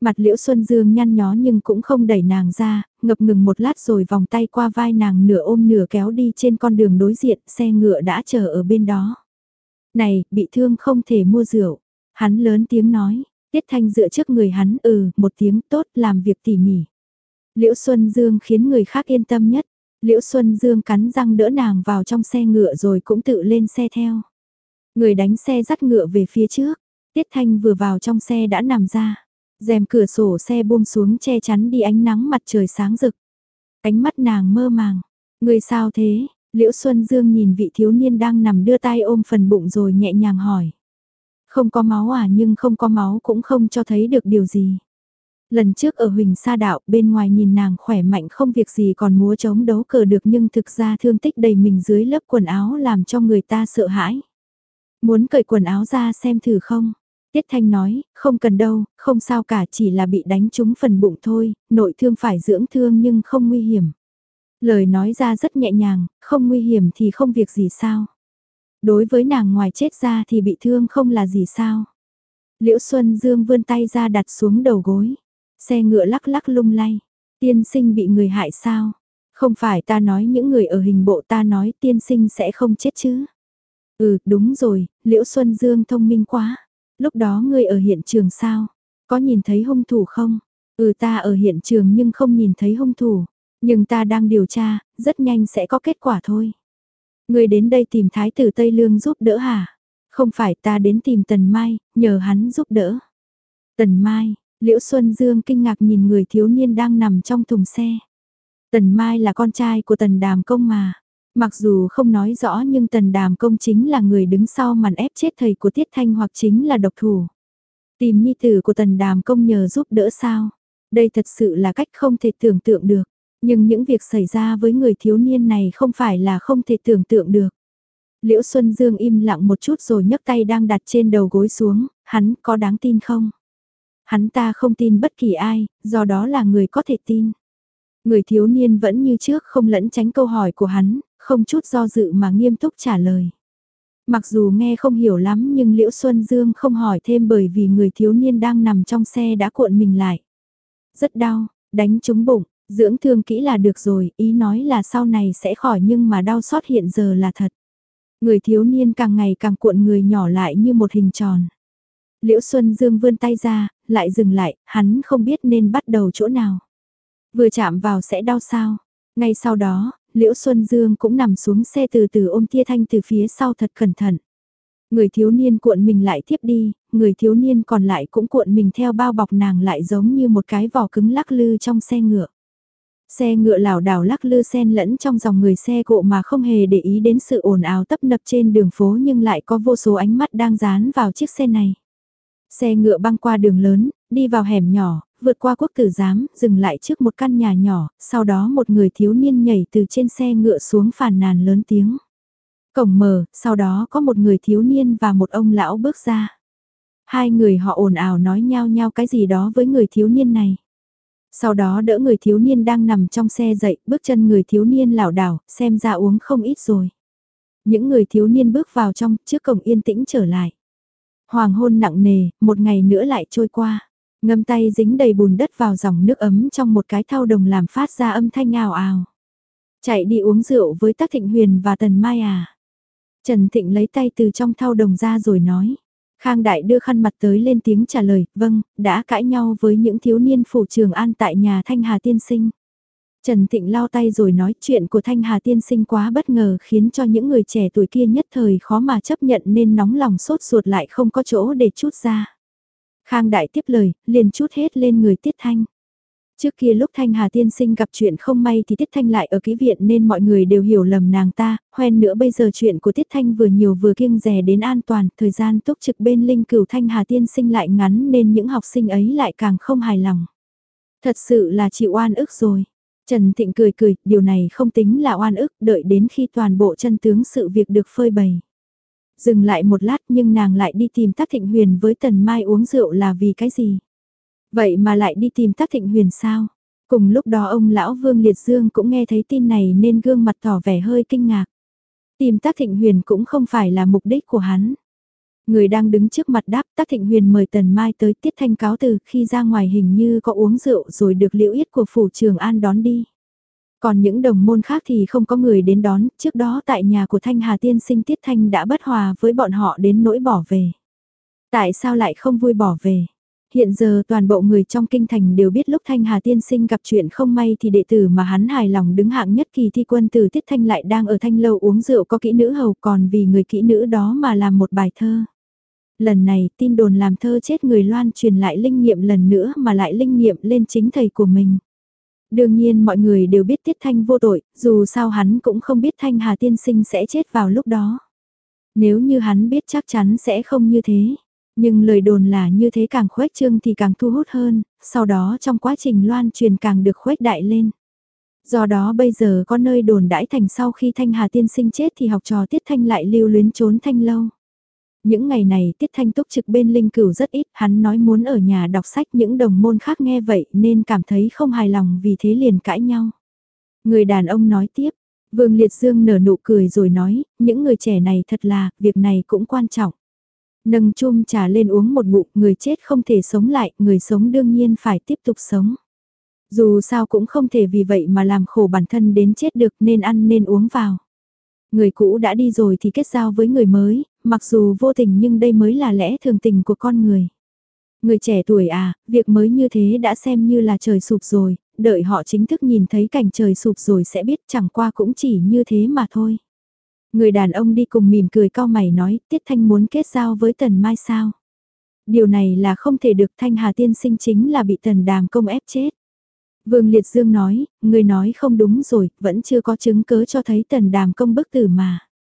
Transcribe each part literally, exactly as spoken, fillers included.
Mặt Liễu Xuân Dương nhăn nhó nhưng cũng không đẩy nàng ra, ngập ngừng một lát rồi vòng tay qua vai nàng nửa ôm nửa kéo đi trên con đường đối diện, xe ngựa đã chờ ở bên đó. Này, bị thương không thể mua rượu. Hắn lớn tiếng nói, Tiết Thanh dựa trước người hắn ừ, một tiếng tốt làm việc tỉ mỉ. Liễu Xuân Dương khiến người khác yên tâm nhất. Liễu Xuân Dương cắn răng đỡ nàng vào trong xe ngựa rồi cũng tự lên xe theo. Người đánh xe dắt ngựa về phía trước. Tiết Thanh vừa vào trong xe đã nằm ra. Rèm cửa sổ xe buông xuống che chắn đi ánh nắng mặt trời sáng rực. Ánh mắt nàng mơ màng. Người sao thế? Liễu Xuân Dương nhìn vị thiếu niên đang nằm đưa tay ôm phần bụng rồi nhẹ nhàng hỏi. Không có máu à, nhưng không có máu cũng không cho thấy được điều gì. Lần trước ở Huỳnh Sa Đạo bên ngoài nhìn nàng khỏe mạnh không việc gì còn múa trống đấu cờ được, nhưng thực ra thương tích đầy mình dưới lớp quần áo làm cho người ta sợ hãi. Muốn cởi quần áo ra xem thử không? Tiết Thanh nói, không cần đâu, không sao cả, chỉ là bị đánh trúng phần bụng thôi, nội thương phải dưỡng thương nhưng không nguy hiểm. Lời nói ra rất nhẹ nhàng, không nguy hiểm thì không việc gì sao. Đối với nàng ngoài chết ra thì bị thương không là gì sao. Liễu Xuân Dương vươn tay ra đặt xuống đầu gối. Xe ngựa lắc lắc lung lay. Tiên sinh bị người hại sao? Không phải, ta nói những người ở hình bộ, ta nói tiên sinh sẽ không chết chứ. Ừ, đúng rồi, Liễu Xuân Dương thông minh quá. Lúc đó ngươi ở hiện trường sao? Có nhìn thấy hung thủ không? Ừ, ta ở hiện trường nhưng không nhìn thấy hung thủ. Nhưng ta đang điều tra, rất nhanh sẽ có kết quả thôi. Ngươi đến đây tìm Thái tử Tây Lương giúp đỡ hả? Không phải, ta đến tìm Tần Mai, nhờ hắn giúp đỡ. Tần Mai, Liễu Xuân Dương kinh ngạc nhìn người thiếu niên đang nằm trong thùng xe. Tần Mai là con trai của Tần Đàm Công mà. Mặc dù không nói rõ nhưng Tần Đàm Công chính là người đứng sau màn ép chết thầy của Tiết Thanh hoặc chính là độc thủ. Tìm nhi tử của Tần Đàm Công nhờ giúp đỡ sao? Đây thật sự là cách không thể tưởng tượng được. Nhưng những việc xảy ra với người thiếu niên này không phải là không thể tưởng tượng được. Liễu Xuân Dương im lặng một chút rồi nhấc tay đang đặt trên đầu gối xuống, hắn có đáng tin không? Hắn ta không tin bất kỳ ai, do đó là người có thể tin. Người thiếu niên vẫn như trước không lẫn tránh câu hỏi của hắn, không chút do dự mà nghiêm túc trả lời. Mặc dù nghe không hiểu lắm nhưng Liễu Xuân Dương không hỏi thêm bởi vì người thiếu niên đang nằm trong xe đã cuộn mình lại. Rất đau, đánh trúng bụng, dưỡng thương kỹ là được rồi, ý nói là sau này sẽ khỏi nhưng mà đau xót hiện giờ là thật. Người thiếu niên càng ngày càng cuộn người nhỏ lại như một hình tròn. Liễu Xuân Dương vươn tay ra, lại dừng lại, hắn không biết nên bắt đầu chỗ nào. Vừa chạm vào sẽ đau sao. Ngay sau đó, Liễu Xuân Dương cũng nằm xuống xe từ từ ôm Tia Thanh từ phía sau thật cẩn thận. Người thiếu niên cuộn mình lại tiếp đi, người thiếu niên còn lại cũng cuộn mình theo bao bọc nàng lại giống như một cái vỏ cứng lắc lư trong xe ngựa. Xe ngựa lảo đảo lắc lư xen lẫn trong dòng người xe cộ mà không hề để ý đến sự ồn ào tấp nập trên đường phố, nhưng lại có vô số ánh mắt đang dán vào chiếc xe này. Xe ngựa băng qua đường lớn, đi vào hẻm nhỏ, vượt qua quốc tử giám, dừng lại trước một căn nhà nhỏ, sau đó một người thiếu niên nhảy từ trên xe ngựa xuống phàn nàn lớn tiếng. Cổng mở, sau đó có một người thiếu niên và một ông lão bước ra. Hai người họ ồn ào nói nhao nhao cái gì đó với người thiếu niên này. Sau đó đỡ người thiếu niên đang nằm trong xe dậy, bước chân người thiếu niên lảo đảo, xem ra uống không ít rồi. Những người thiếu niên bước vào trong, trước cổng yên tĩnh trở lại. Hoàng hôn nặng nề, một ngày nữa lại trôi qua. Ngâm tay dính đầy bùn đất vào dòng nước ấm trong một cái thau đồng làm phát ra âm thanh ào ào. Chạy đi uống rượu với Tắc Thịnh Huyền và Tần Mai à? Trần Thịnh lấy tay từ trong thau đồng ra rồi nói. Khang Đại đưa khăn mặt tới lên tiếng trả lời, vâng, đã cãi nhau với những thiếu niên phủ Trường An tại nhà Thanh Hà tiên sinh. Trần Thịnh lau tay rồi nói chuyện của Thanh Hà tiên sinh quá bất ngờ khiến cho những người trẻ tuổi kia nhất thời khó mà chấp nhận nên nóng lòng sốt ruột lại không có chỗ để trút ra. Khang Đại tiếp lời, liền trút hết lên người Tiết Thanh. Trước kia lúc Thanh Hà tiên sinh gặp chuyện không may thì Tiết Thanh lại ở ký viện nên mọi người đều hiểu lầm nàng ta, hoen nữa bây giờ chuyện của Tiết Thanh vừa nhiều vừa kiêng dè đến an toàn, thời gian túc trực bên linh cửu Thanh Hà tiên sinh lại ngắn nên những học sinh ấy lại càng không hài lòng. Thật sự là chịu oan ức rồi. Trần Thịnh cười cười, điều này không tính là oan ức, đợi đến khi toàn bộ chân tướng sự việc được phơi bày. Dừng lại một lát nhưng nàng lại đi tìm Tắc Thịnh Huyền với Tần Mai uống rượu là vì cái gì? Vậy mà lại đi tìm Tắc Thịnh Huyền sao? Cùng lúc đó ông lão Vương Liệt Dương cũng nghe thấy tin này nên gương mặt tỏ vẻ hơi kinh ngạc. Tìm Tắc Thịnh Huyền cũng không phải là mục đích của hắn. Người đang đứng trước mặt đáp, Tắc Thịnh Huyền mời Tần Mai tới, Tiết Thanh cáo từ, khi ra ngoài hình như có uống rượu rồi được Liễu Yết của phủ Trường An đón đi. Còn những đồng môn khác thì không có người đến đón, trước đó tại nhà của Thanh Hà tiên sinh Tiết Thanh đã bất hòa với bọn họ đến nỗi bỏ về. Tại sao lại không vui bỏ về? Hiện giờ toàn bộ người trong kinh thành đều biết lúc Thanh Hà tiên sinh gặp chuyện không may thì đệ tử mà hắn hài lòng đứng hạng nhất kỳ thi quân tử Tiết Thanh lại đang ở Thanh Lâu uống rượu có kỹ nữ hầu, còn vì người kỹ nữ đó mà làm một bài thơ. Lần này tin đồn làm thơ chết người loan truyền lại linh nghiệm lần nữa mà lại linh nghiệm lên chính thầy của mình. Đương nhiên mọi người đều biết Tiết Thanh vô tội, dù sao hắn cũng không biết Thanh Hà tiên sinh sẽ chết vào lúc đó. Nếu như hắn biết chắc chắn sẽ không như thế. Nhưng lời đồn là như thế càng khuếch trương thì càng thu hút hơn, sau đó trong quá trình loan truyền càng được khuếch đại lên. Do đó bây giờ có nơi đồn đãi thành sau khi Thanh Hà tiên sinh chết thì học trò Tiết Thanh lại lưu luyến trốn Thanh Lâu. Những ngày này Tiết Thanh túc trực bên Linh Cửu rất ít, hắn nói muốn ở nhà đọc sách, những đồng môn khác nghe vậy nên cảm thấy không hài lòng vì thế liền cãi nhau. Người đàn ông nói tiếp, Vương Liệt Dương nở nụ cười rồi nói, những người trẻ này thật là, việc này cũng quan trọng. Nâng chum trà lên uống một ngụm, người chết không thể sống lại, người sống đương nhiên phải tiếp tục sống. Dù sao cũng không thể vì vậy mà làm khổ bản thân đến chết được, nên ăn nên uống vào. Người cũ đã đi rồi thì kết giao với người mới, mặc dù vô tình nhưng đây mới là lẽ thường tình của con người. Người trẻ tuổi à, việc mới như thế đã xem như là trời sụp rồi, đợi họ chính thức nhìn thấy cảnh trời sụp rồi sẽ biết chẳng qua cũng chỉ như thế mà thôi. Người đàn ông đi cùng mỉm cười cau mày nói, Tiết Thanh muốn kết giao với Tần Mai sao? Điều này là không thể được, Thanh Hà tiên sinh chính là bị Tần Đàm Công ép chết. Vương Liệt Dương nói, người nói không đúng rồi, vẫn chưa có chứng cớ cho thấy Tần Đàm Công bức tử mà.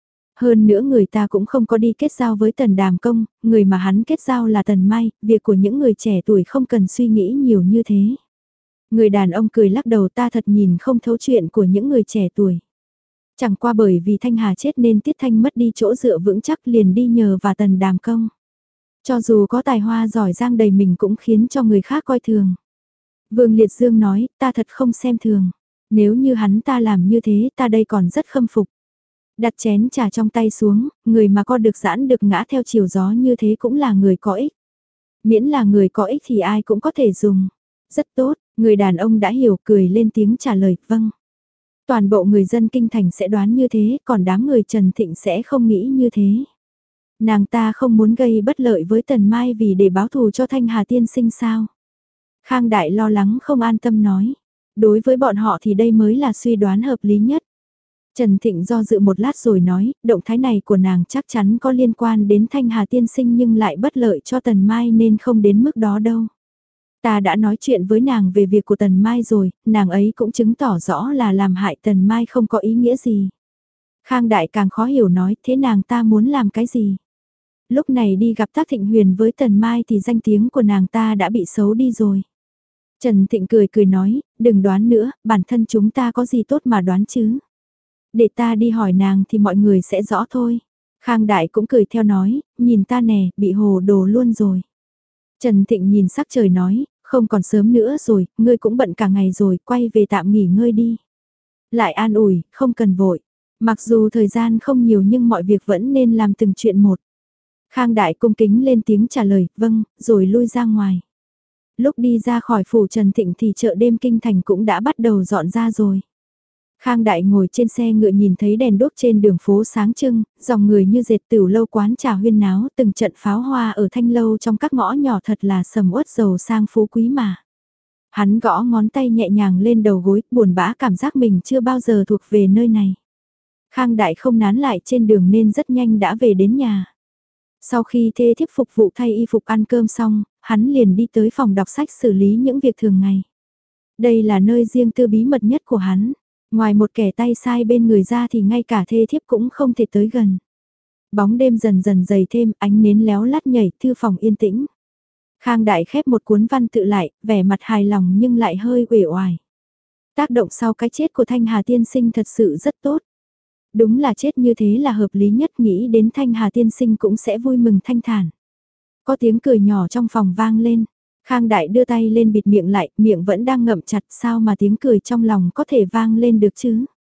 Hơn nữa người ta cũng không có đi kết giao với Tần Đàm Công, người mà hắn kết giao là Tần Mai, việc của những người trẻ tuổi không cần suy nghĩ nhiều như thế. Người đàn ông cười lắc đầu, ta thật nhìn không thấu chuyện của những người trẻ tuổi. Chẳng qua bởi vì Thanh Hà chết nên Tiết Thanh mất đi chỗ dựa vững chắc liền đi nhờ và Tần Đàm Công. Cho dù có tài hoa giỏi giang đầy mình cũng khiến cho người khác coi thường. Vương Liệt Dương nói, ta thật không xem thường. Nếu như hắn ta làm như thế ta đây còn rất khâm phục. Đặt chén trà trong tay xuống, người mà co được giãn được ngã theo chiều gió như thế cũng là người có ích. Miễn là người có ích thì ai cũng có thể dùng. Rất tốt, người đàn ông đã hiểu cười lên tiếng trả lời, vâng. Toàn bộ người dân kinh thành sẽ đoán như thế, còn đám người Trần Thịnh sẽ không nghĩ như thế. Nàng ta không muốn gây bất lợi với Tần Mai vì để báo thù cho Thanh Hà tiên sinh sao. Khang Đại lo lắng không an tâm nói. Đối với bọn họ thì đây mới là suy đoán hợp lý nhất. Trần Thịnh do dự một lát rồi nói, động thái này của nàng chắc chắn có liên quan đến Thanh Hà tiên sinh nhưng lại bất lợi cho Tần Mai nên không đến mức đó đâu. Ta đã nói chuyện với nàng về việc của Tần Mai rồi, nàng ấy cũng chứng tỏ rõ là làm hại Tần Mai không có ý nghĩa gì. Khang Đại càng khó hiểu nói, thế nàng ta muốn làm cái gì? Lúc này đi gặp Tác Thịnh Huyền với Tần Mai thì danh tiếng của nàng ta đã bị xấu đi rồi. Trần Thịnh cười cười nói, đừng đoán nữa, bản thân chúng ta có gì tốt mà đoán chứ. Để ta đi hỏi nàng thì mọi người sẽ rõ thôi. Khang Đại cũng cười theo nói, nhìn ta nè, bị hồ đồ luôn rồi. Trần Thịnh nhìn sắc trời nói, không còn sớm nữa rồi, ngươi cũng bận cả ngày rồi, quay về tạm nghỉ ngơi đi. Lại an ủi, không cần vội. Mặc dù thời gian không nhiều nhưng mọi việc vẫn nên làm từng chuyện một. Khang Đại cung kính lên tiếng trả lời, vâng, rồi lui ra ngoài. Lúc đi ra khỏi phủ Trần Thịnh thì chợ đêm kinh thành cũng đã bắt đầu dọn ra rồi. Khang Đại ngồi trên xe ngựa nhìn thấy đèn đốt trên đường phố sáng trưng, dòng người như dệt tửu lâu quán trà huyên náo, từng trận pháo hoa ở Thanh Lâu trong các ngõ nhỏ thật là sầm uất giàu sang phú quý mà. Hắn gõ ngón tay nhẹ nhàng lên đầu gối, buồn bã cảm giác mình chưa bao giờ thuộc về nơi này. Khang Đại không nán lại trên đường nên rất nhanh đã về đến nhà. Sau khi thê thiếp phục vụ thay y phục ăn cơm xong, hắn liền đi tới phòng đọc sách xử lý những việc thường ngày. Đây là nơi riêng tư bí mật nhất của hắn. Ngoài một kẻ tay sai bên người ra thì ngay cả thê thiếp cũng không thể tới gần. Bóng đêm dần dần dày thêm, ánh nến léo lắt nhảy, thư phòng yên tĩnh. Khang Đại khép một cuốn văn tự lại, vẻ mặt hài lòng nhưng lại hơi uể oải. Tác động sau cái chết của Thanh Hà tiên sinh thật sự rất tốt. Đúng là chết như thế là hợp lý nhất, nghĩ đến Thanh Hà tiên sinh cũng sẽ vui mừng thanh thản. Có tiếng cười nhỏ trong phòng vang lên. Khang Đại đưa tay lên bịt miệng lại, miệng vẫn đang ngậm chặt, sao mà tiếng cười trong lòng có thể vang lên được chứ?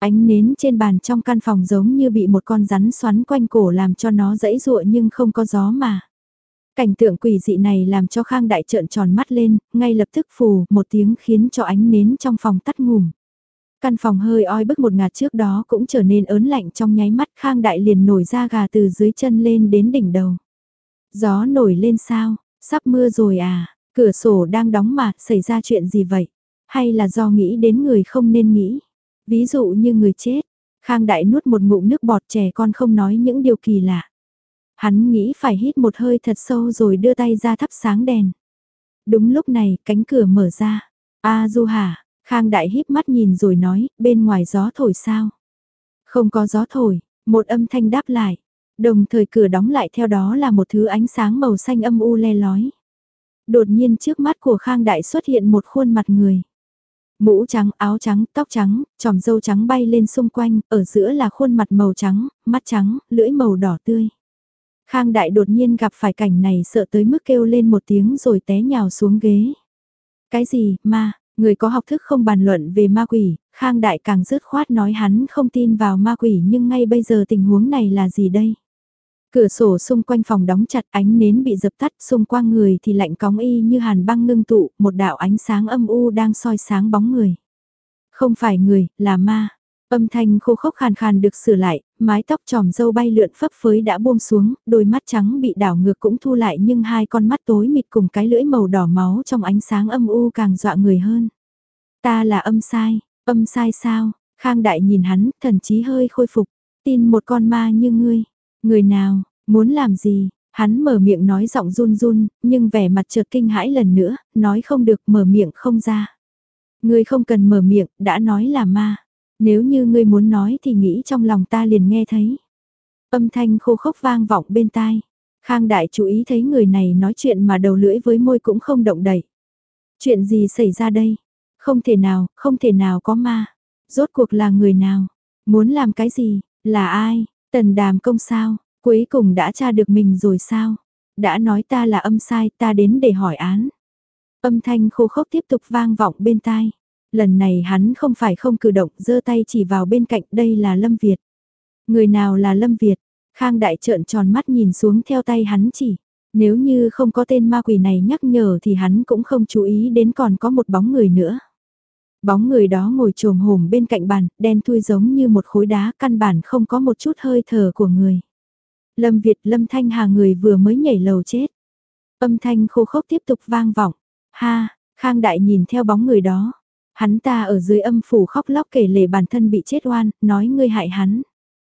Ánh nến trên bàn trong căn phòng giống như bị một con rắn xoắn quanh cổ làm cho nó dãy dụa nhưng không có gió mà. Cảnh tượng quỷ dị này làm cho Khang Đại trợn tròn mắt lên, ngay lập tức phù một tiếng khiến cho ánh nến trong phòng tắt ngủm. Căn phòng hơi oi bức một ngạt trước đó cũng trở nên ớn lạnh trong nháy mắt, Khang Đại liền nổi da gà từ dưới chân lên đến đỉnh đầu. Gió nổi lên sao, sắp mưa rồi à, cửa sổ đang đóng mà, xảy ra chuyện gì vậy? Hay là do nghĩ đến người không nên nghĩ? Ví dụ như người chết, Khang Đại nuốt một ngụm nước bọt, trẻ con không nói những điều kỳ lạ. Hắn nghĩ phải hít một hơi thật sâu rồi đưa tay ra thắp sáng đèn. Đúng lúc này, cánh cửa mở ra. A Du hả? Khang Đại híp mắt nhìn rồi nói, bên ngoài gió thổi sao? Không có gió thổi, một âm thanh đáp lại. Đồng thời cửa đóng lại, theo đó là một thứ ánh sáng màu xanh âm u le lói. Đột nhiên trước mắt của Khang Đại xuất hiện một khuôn mặt người. Mũ trắng, áo trắng, tóc trắng, tròm râu trắng bay lên xung quanh, ở giữa là khuôn mặt màu trắng, mắt trắng, lưỡi màu đỏ tươi. Khang Đại đột nhiên gặp phải cảnh này sợ tới mức kêu lên một tiếng rồi té nhào xuống ghế. Cái gì, ma, người có học thức không bàn luận về ma quỷ, Khang Đại càng dứt khoát nói hắn không tin vào ma quỷ, nhưng ngay bây giờ tình huống này là gì đây? Cửa sổ xung quanh phòng đóng chặt, ánh nến bị dập tắt, xung quanh người thì lạnh cóng y như hàn băng ngưng tụ, một đạo ánh sáng âm u đang soi sáng bóng người. Không phải người, là ma. Âm thanh khô khốc khàn khàn được sửa lại, mái tóc tròm râu bay lượn phấp phới đã buông xuống, đôi mắt trắng bị đảo ngược cũng thu lại, nhưng hai con mắt tối mịt cùng cái lưỡi màu đỏ máu trong ánh sáng âm u càng dọa người hơn. Ta là âm sai, âm sai sao? Khang Đại nhìn hắn, thần chí hơi khôi phục, tin một con ma như ngươi. Người nào, muốn làm gì? Hắn mở miệng nói giọng run run, nhưng vẻ mặt chợt kinh hãi lần nữa, nói không được, mở miệng không ra. Ngươi không cần mở miệng, đã nói là ma. Nếu như ngươi muốn nói thì nghĩ trong lòng ta liền nghe thấy. Âm thanh khô khốc vang vọng bên tai. Khang Đại chú ý thấy người này nói chuyện mà đầu lưỡi với môi cũng không động đậy. Chuyện gì xảy ra đây? Không thể nào, không thể nào có ma. Rốt cuộc là người nào? Muốn làm cái gì? Là ai? Tần Đàm Công sao? Cuối cùng đã tra được mình rồi sao? Đã nói ta là âm sai, ta đến để hỏi án. Âm thanh khô khốc tiếp tục vang vọng bên tai. Lần này hắn không phải không cử động, giơ tay chỉ vào bên cạnh, đây là Lâm Việt. Người nào là Lâm Việt? Khang Đại trợn tròn mắt nhìn xuống theo tay hắn chỉ. Nếu như không có tên ma quỷ này nhắc nhở thì hắn cũng không chú ý đến còn có một bóng người nữa. Bóng người đó ngồi trồm hổm bên cạnh bàn, đen thui giống như một khối đá, căn bản không có một chút hơi thở của người. Lâm Việt, Lâm Thanh Hà, người vừa mới nhảy lầu chết. Âm thanh khô khốc tiếp tục vang vọng. Ha, Khang Đại nhìn theo bóng người đó. Hắn ta ở dưới âm phủ khóc lóc kể lể bản thân bị chết oan, nói ngươi hại hắn.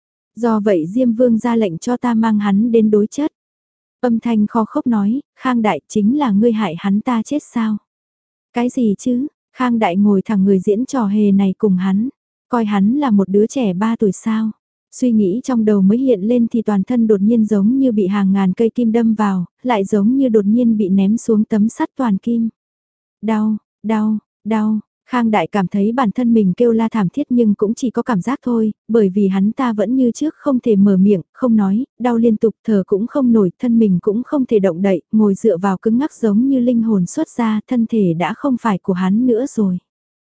Do vậy Diêm Vương ra lệnh cho ta mang hắn đến đối chất. Âm thanh kho khốc nói, Khang Đại, chính là ngươi hại hắn ta chết sao? Cái gì chứ? Khang Đại ngồi thẳng người diễn trò hề này cùng hắn. Coi hắn là một đứa trẻ ba tuổi sao? Suy nghĩ trong đầu mới hiện lên thì toàn thân đột nhiên giống như bị hàng ngàn cây kim đâm vào, lại giống như đột nhiên bị ném xuống tấm sắt toàn kim. Đau, đau, đau. Khang Đại cảm thấy bản thân mình kêu la thảm thiết nhưng cũng chỉ có cảm giác thôi, bởi vì hắn ta vẫn như trước không thể mở miệng, không nói, đau liên tục, thở cũng không nổi, thân mình cũng không thể động đậy, ngồi dựa vào cứng ngắc giống như linh hồn xuất ra, thân thể đã không phải của hắn nữa rồi.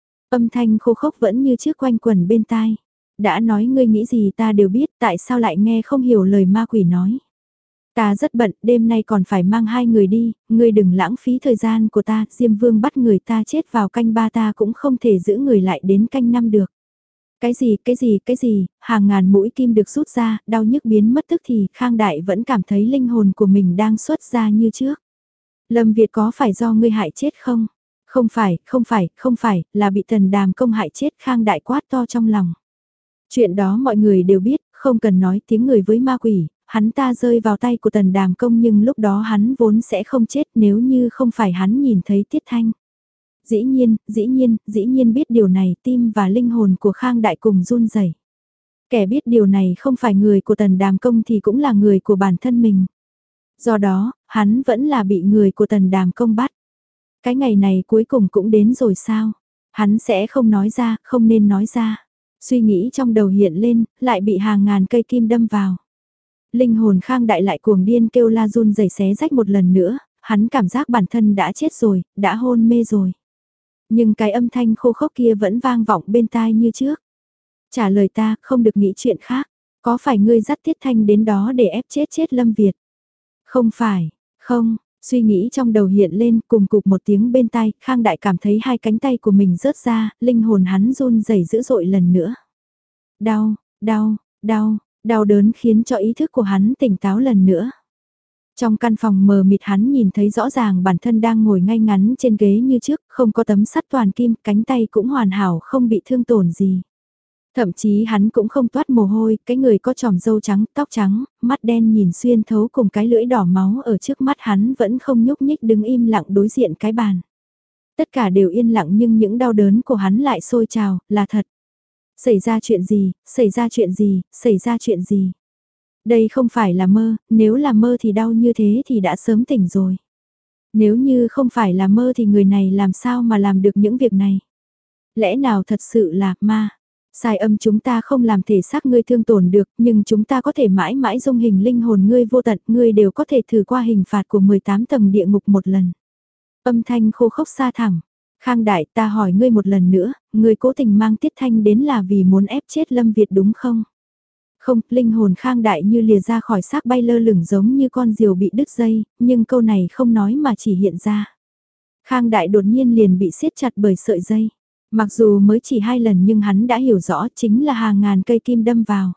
Âm thanh khô khốc vẫn như trước quanh quẩn bên tai. Đã nói ngươi nghĩ gì ta đều biết, tại sao lại nghe không hiểu lời ma quỷ nói. Ta rất bận, đêm nay còn phải mang hai người đi, ngươi đừng lãng phí thời gian của ta, Diêm Vương bắt người ta chết vào canh ba, ta cũng không thể giữ người lại đến canh năm được. Cái gì, cái gì, cái gì, hàng ngàn mũi kim được rút ra, đau nhức biến mất tức thì Khang Đại vẫn cảm thấy linh hồn của mình đang xuất ra như trước. Lâm Việt có phải do ngươi hại chết không? Không phải, không phải, không phải, là bị Tần Đàm Công hại chết, Khang Đại quát to trong lòng. Chuyện đó mọi người đều biết, không cần nói tiếng người với ma quỷ, hắn ta rơi vào tay của Tần Đàm Công nhưng lúc đó hắn vốn sẽ không chết nếu như không phải hắn nhìn thấy Tiết Thanh. Dĩ nhiên, dĩ nhiên, dĩ nhiên biết điều này, tim và linh hồn của Khang Đại cùng run rẩy. Kẻ biết điều này không phải người của Tần Đàm Công thì cũng là người của bản thân mình. Do đó, hắn vẫn là bị người của Tần Đàm Công bắt. Cái ngày này cuối cùng cũng đến rồi sao? Hắn sẽ không nói ra, không nên nói ra. Suy nghĩ trong đầu hiện lên, lại bị hàng ngàn cây kim đâm vào. Linh hồn Khang Đại lại cuồng điên kêu la run rẩy xé rách một lần nữa, hắn cảm giác bản thân đã chết rồi, đã hôn mê rồi. Nhưng cái âm thanh khô khốc kia vẫn vang vọng bên tai như trước. Trả lời ta, không được nghĩ chuyện khác. Có phải ngươi dắt Tiết Thanh đến đó để ép chết chết Lâm Việt? Không phải, không, suy nghĩ trong đầu hiện lên cùng cục một tiếng bên tai, Khang Đại cảm thấy hai cánh tay của mình rớt ra, linh hồn hắn run rẩy dữ dội lần nữa. Đau, đau, đau, đau đớn khiến cho ý thức của hắn tỉnh táo lần nữa. Trong căn phòng mờ mịt hắn nhìn thấy rõ ràng bản thân đang ngồi ngay ngắn trên ghế như trước, không có tấm sắt toàn kim, cánh tay cũng hoàn hảo không bị thương tổn gì. Thậm chí hắn cũng không toát mồ hôi, cái người có tròm râu trắng, tóc trắng, mắt đen nhìn xuyên thấu cùng cái lưỡi đỏ máu ở trước mắt hắn vẫn không nhúc nhích đứng im lặng đối diện cái bàn. Tất cả đều yên lặng nhưng những đau đớn của hắn lại sôi trào, là thật. Xảy ra chuyện gì, xảy ra chuyện gì, xảy ra chuyện gì. Đây không phải là mơ, nếu là mơ thì đau như thế thì đã sớm tỉnh rồi. Nếu như không phải là mơ thì người này làm sao mà làm được những việc này. Lẽ nào thật sự là ma? Sai âm chúng ta không làm thể xác ngươi thương tổn được, nhưng chúng ta có thể mãi mãi dung hình linh hồn ngươi vô tận, ngươi đều có thể thử qua hình phạt của mười tám tầng địa ngục một lần. Âm thanh khô khốc xa thẳm. Khang Đại, ta hỏi ngươi một lần nữa, ngươi cố tình mang Tiết Thanh đến là vì muốn ép chết Lâm Việt đúng không? Không, linh hồn Khang Đại như lìa ra khỏi xác bay lơ lửng giống như con diều bị đứt dây, nhưng câu này không nói mà chỉ hiện ra. Khang Đại đột nhiên liền bị siết chặt bởi sợi dây. Mặc dù mới chỉ hai lần nhưng hắn đã hiểu rõ chính là hàng ngàn cây kim đâm vào.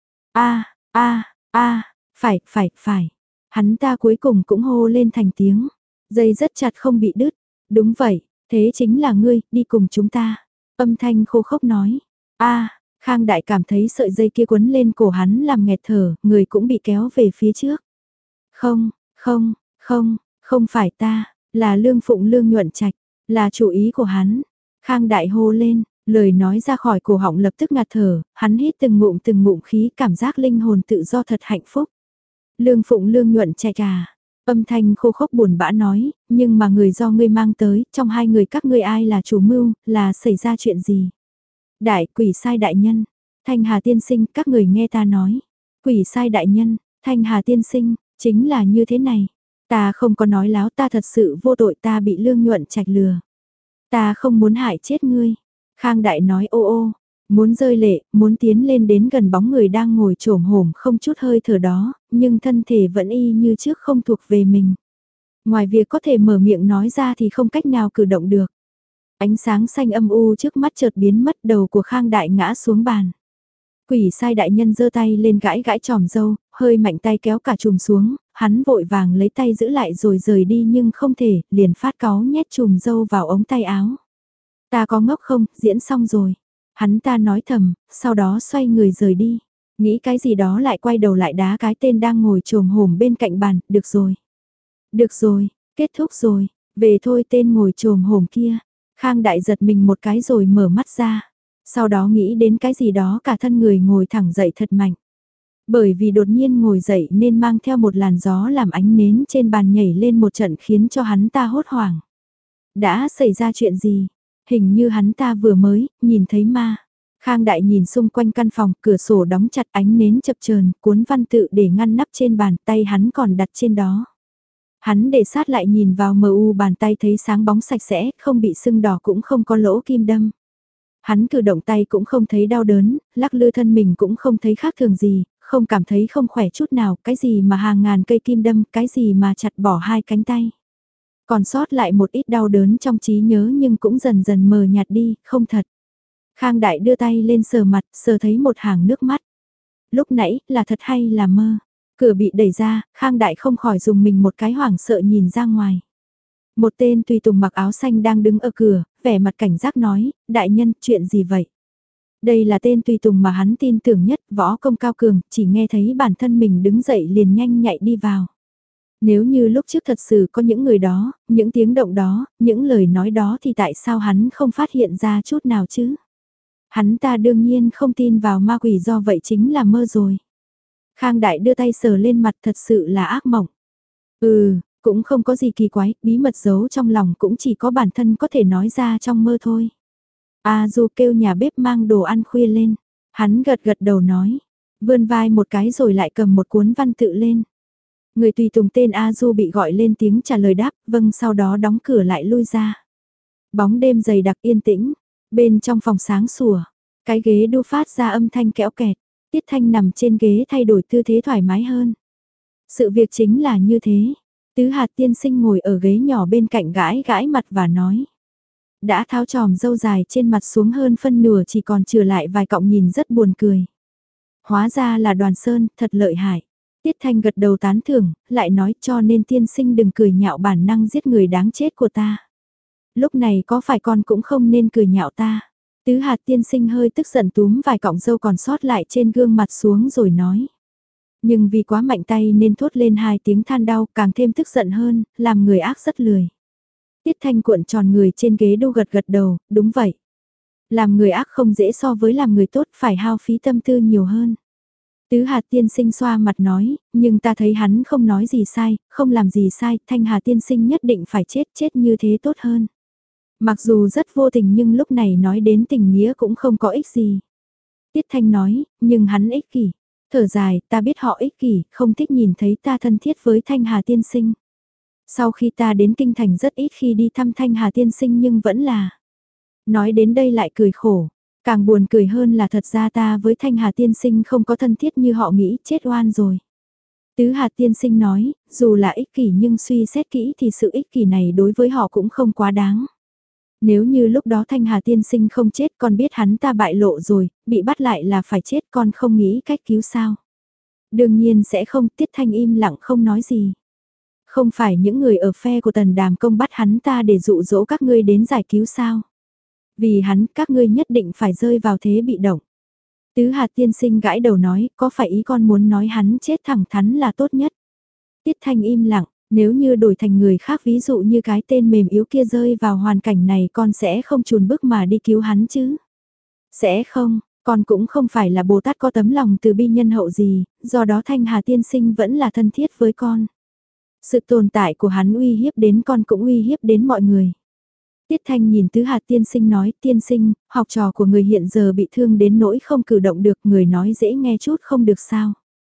A, a, a, phải, phải, phải. Hắn ta cuối cùng cũng hô lên thành tiếng. Dây rất chặt không bị đứt. Đúng vậy, thế chính là ngươi, đi cùng chúng ta. Âm thanh khô khốc nói. A, Khang Đại cảm thấy sợi dây kia quấn lên cổ hắn làm nghẹt thở, người cũng bị kéo về phía trước. Không, không, không, không phải ta, là Lương Phụng Lương Nhuận Trạch, là chủ ý của hắn. Khang Đại hô lên, lời nói ra khỏi cổ họng lập tức ngạt thở, hắn hít từng ngụm từng ngụm khí cảm giác linh hồn tự do thật hạnh phúc. Lương Phụng Lương Nhuận Trạch à, âm thanh khô khốc buồn bã nói, nhưng mà người do ngươi mang tới, trong hai người các ngươi ai là chủ mưu, là xảy ra chuyện gì? Đại quỷ sai đại nhân, Thanh Hà tiên sinh, các người nghe ta nói. Quỷ sai đại nhân, Thanh Hà tiên sinh, chính là như thế này. Ta không có nói láo, ta thật sự vô tội, ta bị Lương Nhuận Trạch lừa. Ta không muốn hại chết ngươi. Khang Đại nói ô ô, muốn rơi lệ, muốn tiến lên đến gần bóng người đang ngồi trổm hổm không chút hơi thở đó, nhưng thân thể vẫn y như trước không thuộc về mình. Ngoài việc có thể mở miệng nói ra thì không cách nào cử động được. Ánh sáng xanh âm u trước mắt chợt biến mất, đầu của Khang Đại ngã xuống bàn. Quỷ sai đại nhân giơ tay lên gãi gãi tròm dâu, hơi mạnh tay kéo cả chùm xuống, hắn vội vàng lấy tay giữ lại rồi rời đi nhưng không thể, liền phát cáu nhét chùm dâu vào ống tay áo. Ta có ngốc không, diễn xong rồi. Hắn ta nói thầm, sau đó xoay người rời đi. Nghĩ cái gì đó lại quay đầu lại đá cái tên đang ngồi trồm hổm bên cạnh bàn, được rồi. Được rồi, kết thúc rồi, về thôi tên ngồi trồm hổm kia. Khang Đại giật mình một cái rồi mở mắt ra. Sau đó nghĩ đến cái gì đó cả thân người ngồi thẳng dậy thật mạnh. Bởi vì đột nhiên ngồi dậy nên mang theo một làn gió làm ánh nến trên bàn nhảy lên một trận khiến cho hắn ta hốt hoảng. Đã xảy ra chuyện gì? Hình như hắn ta vừa mới, nhìn thấy ma. Khang Đại nhìn xung quanh căn phòng, cửa sổ đóng chặt ánh nến chập chờn, cuốn văn tự để ngăn nắp trên bàn, tay hắn còn đặt trên đó. Hắn để sát lại nhìn vào mờ u bàn tay thấy sáng bóng sạch sẽ, không bị sưng đỏ cũng không có lỗ kim đâm. Hắn cử động tay cũng không thấy đau đớn, lắc lư thân mình cũng không thấy khác thường gì, không cảm thấy không khỏe chút nào, cái gì mà hàng ngàn cây kim đâm, cái gì mà chặt bỏ hai cánh tay. Còn sót lại một ít đau đớn trong trí nhớ nhưng cũng dần dần mờ nhạt đi, không thật. Khang Đại đưa tay lên sờ mặt, sờ thấy một hàng nước mắt. Lúc nãy, là thật hay là mơ? Cửa bị đẩy ra, Khang Đại không khỏi dùng mình một cái hoảng sợ nhìn ra ngoài. Một tên tùy tùng mặc áo xanh đang đứng ở cửa, vẻ mặt cảnh giác nói, đại nhân, chuyện gì vậy? Đây là tên tùy tùng mà hắn tin tưởng nhất, võ công cao cường, chỉ nghe thấy bản thân mình đứng dậy liền nhanh nhạy đi vào. Nếu như lúc trước thật sự có những người đó, những tiếng động đó, những lời nói đó thì tại sao hắn không phát hiện ra chút nào chứ? Hắn ta đương nhiên không tin vào ma quỷ do vậy chính là mơ rồi. Khang Đại đưa tay sờ lên mặt thật sự là ác mộng. Ừ, cũng không có gì kỳ quái, bí mật giấu trong lòng cũng chỉ có bản thân có thể nói ra trong mơ thôi. A Du kêu nhà bếp mang đồ ăn khuya lên. Hắn gật gật đầu nói, vươn vai một cái rồi lại cầm một cuốn văn tự lên. Người tùy tùng tên A Du bị gọi lên tiếng trả lời đáp, vâng sau đó đóng cửa lại lui ra. Bóng đêm dày đặc yên tĩnh, bên trong phòng sáng sủa. Cái ghế đu phát ra âm thanh kẽo kẹt, Tiết Thanh nằm trên ghế thay đổi tư thế thoải mái hơn. Sự việc chính là như thế. Tứ hạt tiên sinh ngồi ở ghế nhỏ bên cạnh gãi gãi mặt và nói. Đã tháo tròm râu dài trên mặt xuống hơn phân nửa chỉ còn trừ lại vài cọng nhìn rất buồn cười. Hóa ra là Đoàn Sơn, thật lợi hại. Tiết Thanh gật đầu tán thưởng, lại nói cho nên tiên sinh đừng cười nhạo bản năng giết người đáng chết của ta. Lúc này có phải con cũng không nên cười nhạo ta. Tứ hạt tiên sinh hơi tức giận túm vài cọng râu còn sót lại trên gương mặt xuống rồi nói. Nhưng vì quá mạnh tay nên thốt lên hai tiếng than đau càng thêm tức giận hơn, làm người ác rất lười. Tiết Thanh cuộn tròn người trên ghế đu gật gật đầu, đúng vậy. Làm người ác không dễ so với làm người tốt phải hao phí tâm tư nhiều hơn. Tứ hạt tiên sinh xoa mặt nói, nhưng ta thấy hắn không nói gì sai, không làm gì sai, Thanh Hà tiên sinh nhất định phải chết, chết như thế tốt hơn. Mặc dù rất vô tình nhưng lúc này nói đến tình nghĩa cũng không có ích gì. Tiết Thanh nói, nhưng hắn ích kỷ. Thở dài, ta biết họ ích kỷ, không thích nhìn thấy ta thân thiết với Thanh Hà tiên sinh. Sau khi ta đến Kinh Thành rất ít khi đi thăm Thanh Hà tiên sinh nhưng vẫn là. Nói đến đây lại cười khổ. Càng buồn cười hơn là thật ra ta với Thanh Hà tiên sinh không có thân thiết như họ nghĩ, chết oan rồi. Tứ hạt tiên sinh nói, dù là ích kỷ nhưng suy xét kỹ thì sự ích kỷ này đối với họ cũng không quá đáng. Nếu như lúc đó Thanh Hà tiên sinh không chết con biết hắn ta bại lộ rồi, bị bắt lại là phải chết con không nghĩ cách cứu sao. Đương nhiên sẽ không, Tiết Thanh im lặng không nói gì. Không phải những người ở phe của Tần Đàm Công bắt hắn ta để dụ dỗ các ngươi đến giải cứu sao. Vì hắn các ngươi nhất định phải rơi vào thế bị động. Tứ hạt tiên sinh gãi đầu nói, có phải ý con muốn nói hắn chết thẳng thắn là tốt nhất. Tiết Thanh im lặng, nếu như đổi thành người khác ví dụ như cái tên mềm yếu kia rơi vào hoàn cảnh này con sẽ không chùn bước mà đi cứu hắn chứ. Sẽ không, con cũng không phải là Bồ Tát có tấm lòng từ bi nhân hậu gì, do đó Thanh Hà tiên sinh vẫn là thân thiết với con. Sự tồn tại của hắn uy hiếp đến con cũng uy hiếp đến mọi người. Tiết Thanh nhìn Tứ hạt tiên sinh nói, tiên sinh, học trò của người hiện giờ bị thương đến nỗi không cử động được, người nói dễ nghe chút không được sao.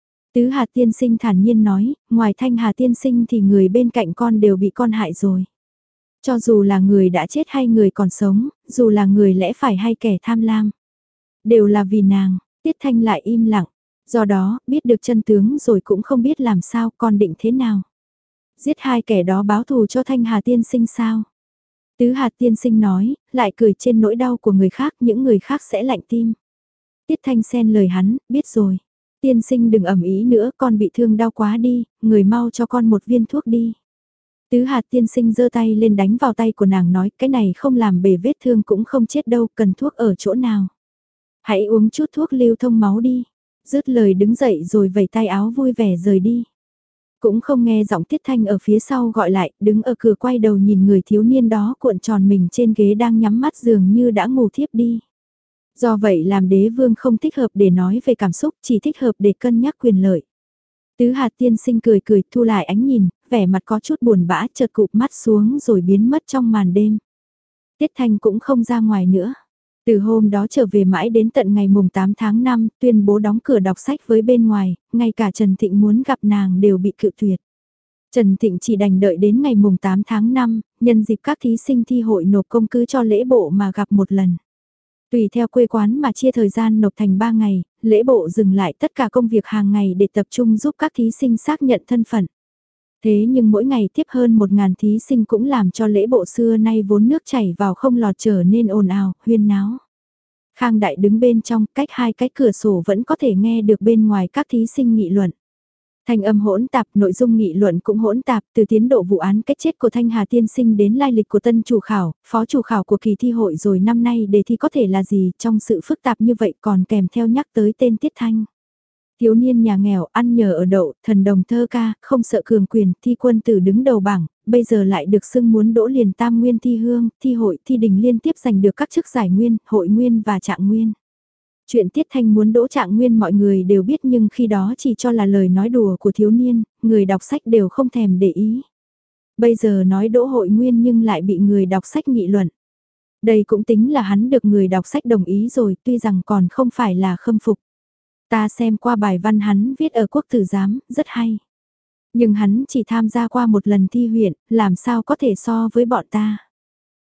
Tứ hạt tiên sinh thản nhiên nói, ngoài Thanh Hà tiên sinh thì người bên cạnh con đều bị con hại rồi. Cho dù là người đã chết hay người còn sống, dù là người lẽ phải hay kẻ tham lam. Đều là vì nàng, Tiết Thanh lại im lặng. Do đó, biết được chân tướng rồi cũng không biết làm sao con định thế nào. Giết hai kẻ đó báo thù cho Thanh Hà tiên sinh sao? Tứ hạt tiên sinh nói, lại cười trên nỗi đau của người khác, những người khác sẽ lạnh tim. Tiết Thanh xen lời hắn, biết rồi. Tiên sinh đừng ẩm ý nữa, con bị thương đau quá đi, người mau cho con một viên thuốc đi. Tứ hạt tiên sinh giơ tay lên đánh vào tay của nàng nói, cái này không làm bể vết thương cũng không chết đâu, cần thuốc ở chỗ nào. Hãy uống chút thuốc lưu thông máu đi. Dứt lời đứng dậy rồi vẩy tay áo vui vẻ rời đi. Cũng không nghe giọng Tiết Thanh ở phía sau gọi lại, đứng ở cửa quay đầu nhìn người thiếu niên đó cuộn tròn mình trên ghế đang nhắm mắt dường như đã ngủ thiếp đi. Do vậy làm đế vương không thích hợp để nói về cảm xúc, chỉ thích hợp để cân nhắc quyền lợi. Tứ hạt tiên sinh cười cười thu lại ánh nhìn, vẻ mặt có chút buồn bã chợt cụp mắt xuống rồi biến mất trong màn đêm. Tiết Thanh cũng không ra ngoài nữa. Từ hôm đó trở về mãi đến tận ngày mùng tám tháng năm, tuyên bố đóng cửa đọc sách với bên ngoài, ngay cả Trần Thịnh muốn gặp nàng đều bị cự tuyệt. Trần Thịnh chỉ đành đợi đến ngày mùng tám tháng năm, nhân dịp các thí sinh thi hội nộp công cứ cho lễ bộ mà gặp một lần. Tùy theo quê quán mà chia thời gian nộp thành ba ngày, lễ bộ dừng lại tất cả công việc hàng ngày để tập trung giúp các thí sinh xác nhận thân phận. Thế nhưng mỗi ngày tiếp hơn một ngàn thí sinh cũng làm cho lễ bộ xưa nay vốn nước chảy vào không lọt trở nên ồn ào, huyên náo. Khang Đại đứng bên trong, cách hai cái cửa sổ vẫn có thể nghe được bên ngoài các thí sinh nghị luận. Thành âm hỗn tạp, nội dung nghị luận cũng hỗn tạp, từ tiến độ vụ án cái chết của Thanh Hà tiên sinh đến lai lịch của tân chủ khảo, phó chủ khảo của kỳ thi hội rồi năm nay đề thi có thể là gì, trong sự phức tạp như vậy còn kèm theo nhắc tới tên Tiết Thanh. Thiếu niên nhà nghèo, ăn nhờ ở đậu, thần đồng thơ ca, không sợ cường quyền, thi quân tử đứng đầu bảng, bây giờ lại được xưng muốn đỗ liền tam nguyên thi hương, thi hội, thi đình liên tiếp giành được các chức giải nguyên, hội nguyên và trạng nguyên. Chuyện Tiết Thanh muốn đỗ trạng nguyên mọi người đều biết nhưng khi đó chỉ cho là lời nói đùa của thiếu niên, người đọc sách đều không thèm để ý. Bây giờ nói đỗ hội nguyên nhưng lại bị người đọc sách nghị luận. Đây cũng tính là hắn được người đọc sách đồng ý rồi, tuy rằng còn không phải là khâm phục. Ta xem qua bài văn hắn viết ở Quốc tử giám, rất hay. Nhưng hắn chỉ tham gia qua một lần thi huyện, làm sao có thể so với bọn ta.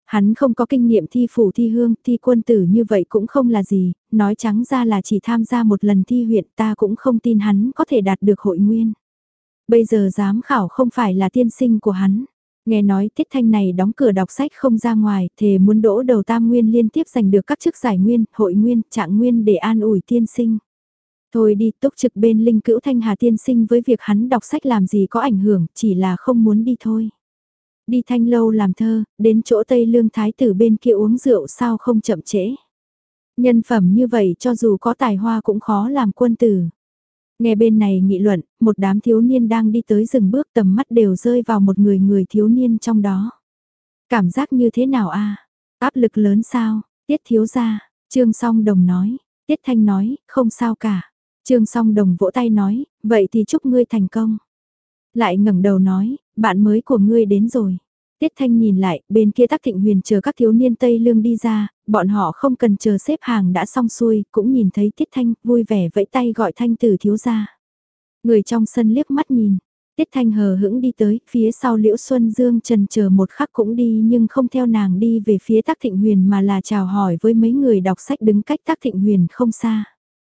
Hắn không có kinh nghiệm thi phủ thi hương, thi quân tử như vậy cũng không là gì, nói trắng ra là chỉ tham gia một lần thi huyện, ta cũng không tin hắn có thể đạt được hội nguyên. Bây giờ giám khảo không phải là tiên sinh của hắn. Nghe nói Tiết Thanh này đóng cửa đọc sách không ra ngoài, thề muốn đỗ đầu tam nguyên liên tiếp giành được các chức giải nguyên, hội nguyên, trạng nguyên để an ủi tiên sinh. Thôi đi, túc trực bên Linh Cữu Thanh Hà tiên sinh với việc hắn đọc sách làm gì có ảnh hưởng, chỉ là không muốn đi thôi. Đi Thanh lâu làm thơ, đến chỗ Tây Lương Thái tử bên kia uống rượu sao không chậm trễ. Nhân phẩm như vậy cho dù có tài hoa cũng khó làm quân tử. Nghe bên này nghị luận, một đám thiếu niên đang đi tới dừng bước, tầm mắt đều rơi vào một người người thiếu niên trong đó. Cảm giác như thế nào a? Áp lực lớn sao? Tiết thiếu gia, Trương Song Đồng nói. Tiết Thanh nói, không sao cả. Trương Song Đồng vỗ tay nói, vậy thì chúc ngươi thành công. Lại ngẩng đầu nói, bạn mới của ngươi đến rồi. Tiết Thanh nhìn lại, bên kia Tắc Thịnh Huyền chờ các thiếu niên Tây Lương đi ra, bọn họ không cần chờ xếp hàng đã xong xuôi, cũng nhìn thấy Tiết Thanh vui vẻ vẫy tay gọi Thanh tử thiếu gia. Người trong sân liếc mắt nhìn, Tiết Thanh hờ hững đi tới, phía sau Liễu Xuân Dương trần chờ một khắc cũng đi nhưng không theo nàng đi về phía Tắc Thịnh Huyền mà là chào hỏi với mấy người đọc sách đứng cách Tắc Thịnh Huyền không xa.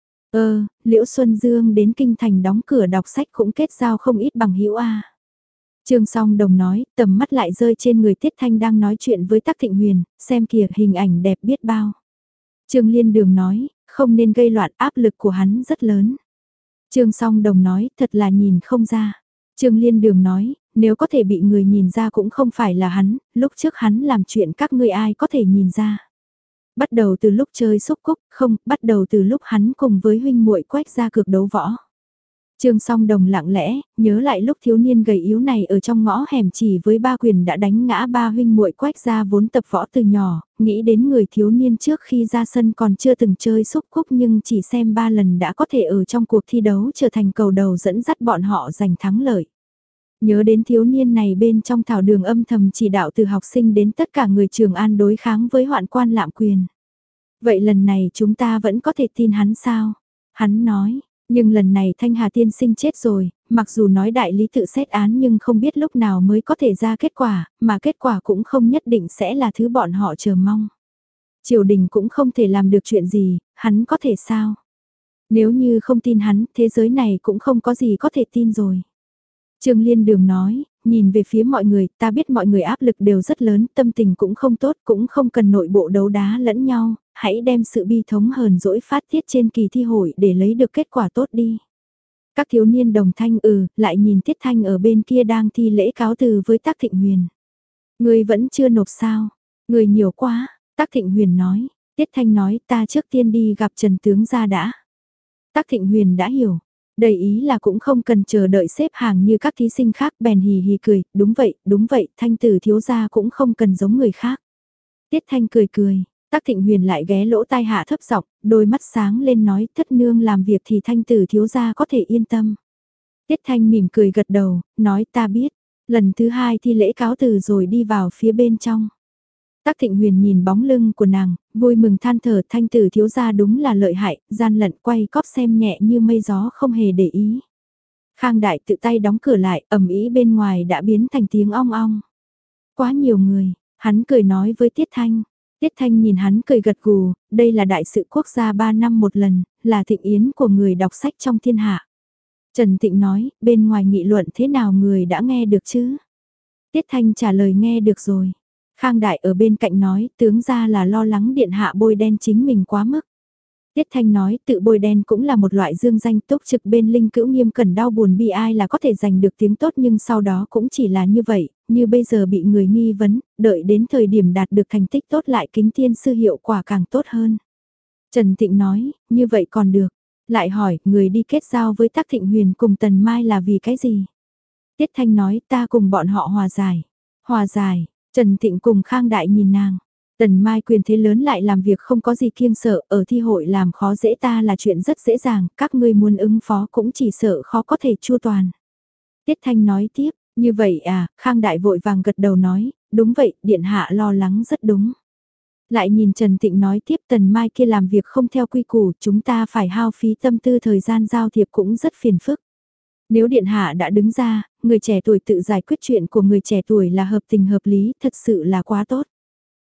Ơ, Liễu Xuân Dương đến kinh thành đóng cửa đọc sách cũng kết giao không ít bằng hữu a. Trương Song Đồng nói, tầm mắt lại rơi trên người Tiết Thanh đang nói chuyện với Tắc Thịnh Huyền, xem kìa hình ảnh đẹp biết bao. Trương Liên Đường nói, không nên gây loạn, áp lực của hắn rất lớn. Trương Song Đồng nói, thật là nhìn không ra. Trương Liên Đường nói, nếu có thể bị người nhìn ra cũng không phải là hắn, lúc trước hắn làm chuyện các ngươi ai có thể nhìn ra. Bắt đầu từ lúc chơi xúc cúc, không, bắt đầu từ lúc hắn cùng với huynh muội Quách ra cược đấu võ. Trương Song Đồng lặng lẽ, nhớ lại lúc thiếu niên gầy yếu này ở trong ngõ hẻm chỉ với ba quyền đã đánh ngã ba huynh muội Quách ra vốn tập võ từ nhỏ, nghĩ đến người thiếu niên trước khi ra sân còn chưa từng chơi xúc cúc nhưng chỉ xem ba lần đã có thể ở trong cuộc thi đấu trở thành cầu đầu dẫn dắt bọn họ giành thắng lợi. Nhớ đến thiếu niên này bên trong thảo đường âm thầm chỉ đạo từ học sinh đến tất cả người Trường An đối kháng với hoạn quan lạm quyền. Vậy lần này chúng ta vẫn có thể tin hắn sao? Hắn nói. Nhưng lần này Thanh Hà tiên sinh chết rồi, mặc dù nói đại lý tự xét án nhưng không biết lúc nào mới có thể ra kết quả, mà kết quả cũng không nhất định sẽ là thứ bọn họ chờ mong. Triều đình cũng không thể làm được chuyện gì, hắn có thể sao? Nếu như không tin hắn, thế giới này cũng không có gì có thể tin rồi. Trương Liên Đường nói, nhìn về phía mọi người, ta biết mọi người áp lực đều rất lớn, tâm tình cũng không tốt, cũng không cần nội bộ đấu đá lẫn nhau, hãy đem sự bi thống hờn dỗi phát tiết trên kỳ thi hội để lấy được kết quả tốt đi. Các thiếu niên đồng thanh ừ, lại nhìn Tiết Thanh ở bên kia đang thi lễ cáo từ với Tắc Thịnh Huyền. Người vẫn chưa nộp sao? Người nhiều quá, Tắc Thịnh Huyền nói. Tiết Thanh nói ta trước tiên đi gặp Trần Tướng gia đã. Tắc Thịnh Huyền đã hiểu. Đầy ý là cũng không cần chờ đợi xếp hàng như các thí sinh khác, bèn hì hì cười, đúng vậy, đúng vậy, Thanh tử thiếu gia cũng không cần giống người khác. Tiết Thanh cười cười, Tắc Thịnh Huyền lại ghé lỗ tai hạ thấp giọng, đôi mắt sáng lên nói thất nương làm việc thì Thanh tử thiếu gia có thể yên tâm. Tiết Thanh mỉm cười gật đầu, nói ta biết, lần thứ hai thi lễ cáo từ rồi đi vào phía bên trong. Tắc Thịnh Huyền nhìn bóng lưng của nàng, vui mừng than thở Thanh tử thiếu gia đúng là lợi hại, gian lận quay cóp xem nhẹ như mây gió không hề để ý. Khang Đại tự tay đóng cửa lại, ầm ĩ bên ngoài đã biến thành tiếng ong ong. Quá nhiều người, hắn cười nói với Tiết Thanh. Tiết Thanh nhìn hắn cười gật gù, đây là đại sự quốc gia ba năm một lần, là thịnh yến của người đọc sách trong thiên hạ. Trần Thịnh nói, bên ngoài nghị luận thế nào người đã nghe được chứ? Tiết Thanh trả lời nghe được rồi. Khang Đại ở bên cạnh nói, tướng ra là lo lắng điện hạ bôi đen chính mình quá mức. Tiết Thanh nói, tự bôi đen cũng là một loại dương danh túc trực bên Linh Cữu nghiêm cẩn đau buồn bi ai là có thể giành được tiếng tốt nhưng sau đó cũng chỉ là như vậy, như bây giờ bị người nghi vấn, đợi đến thời điểm đạt được thành tích tốt lại kính tiên sư hiệu quả càng tốt hơn. Trần Thịnh nói, như vậy còn được. Lại hỏi, người đi kết giao với Tắc Thịnh Huyền cùng Tần Mai là vì cái gì? Tiết Thanh nói, ta cùng bọn họ hòa giải. Hòa giải. Trần Thịnh cùng Khang Đại nhìn nàng. Tần Mai quyền thế lớn lại làm việc không có gì kiêng sợ, ở thi hội làm khó dễ ta là chuyện rất dễ dàng, các ngươi muốn ứng phó cũng chỉ sợ khó có thể chu toàn. Tiết Thanh nói tiếp, như vậy à, Khang Đại vội vàng gật đầu nói, đúng vậy, Điện Hạ lo lắng rất đúng. Lại nhìn Trần Thịnh nói tiếp Tần Mai kia làm việc không theo quy củ, chúng ta phải hao phí tâm tư thời gian giao thiệp cũng rất phiền phức. Nếu Điện Hạ đã đứng ra, người trẻ tuổi tự giải quyết chuyện của người trẻ tuổi là hợp tình hợp lý, thật sự là quá tốt.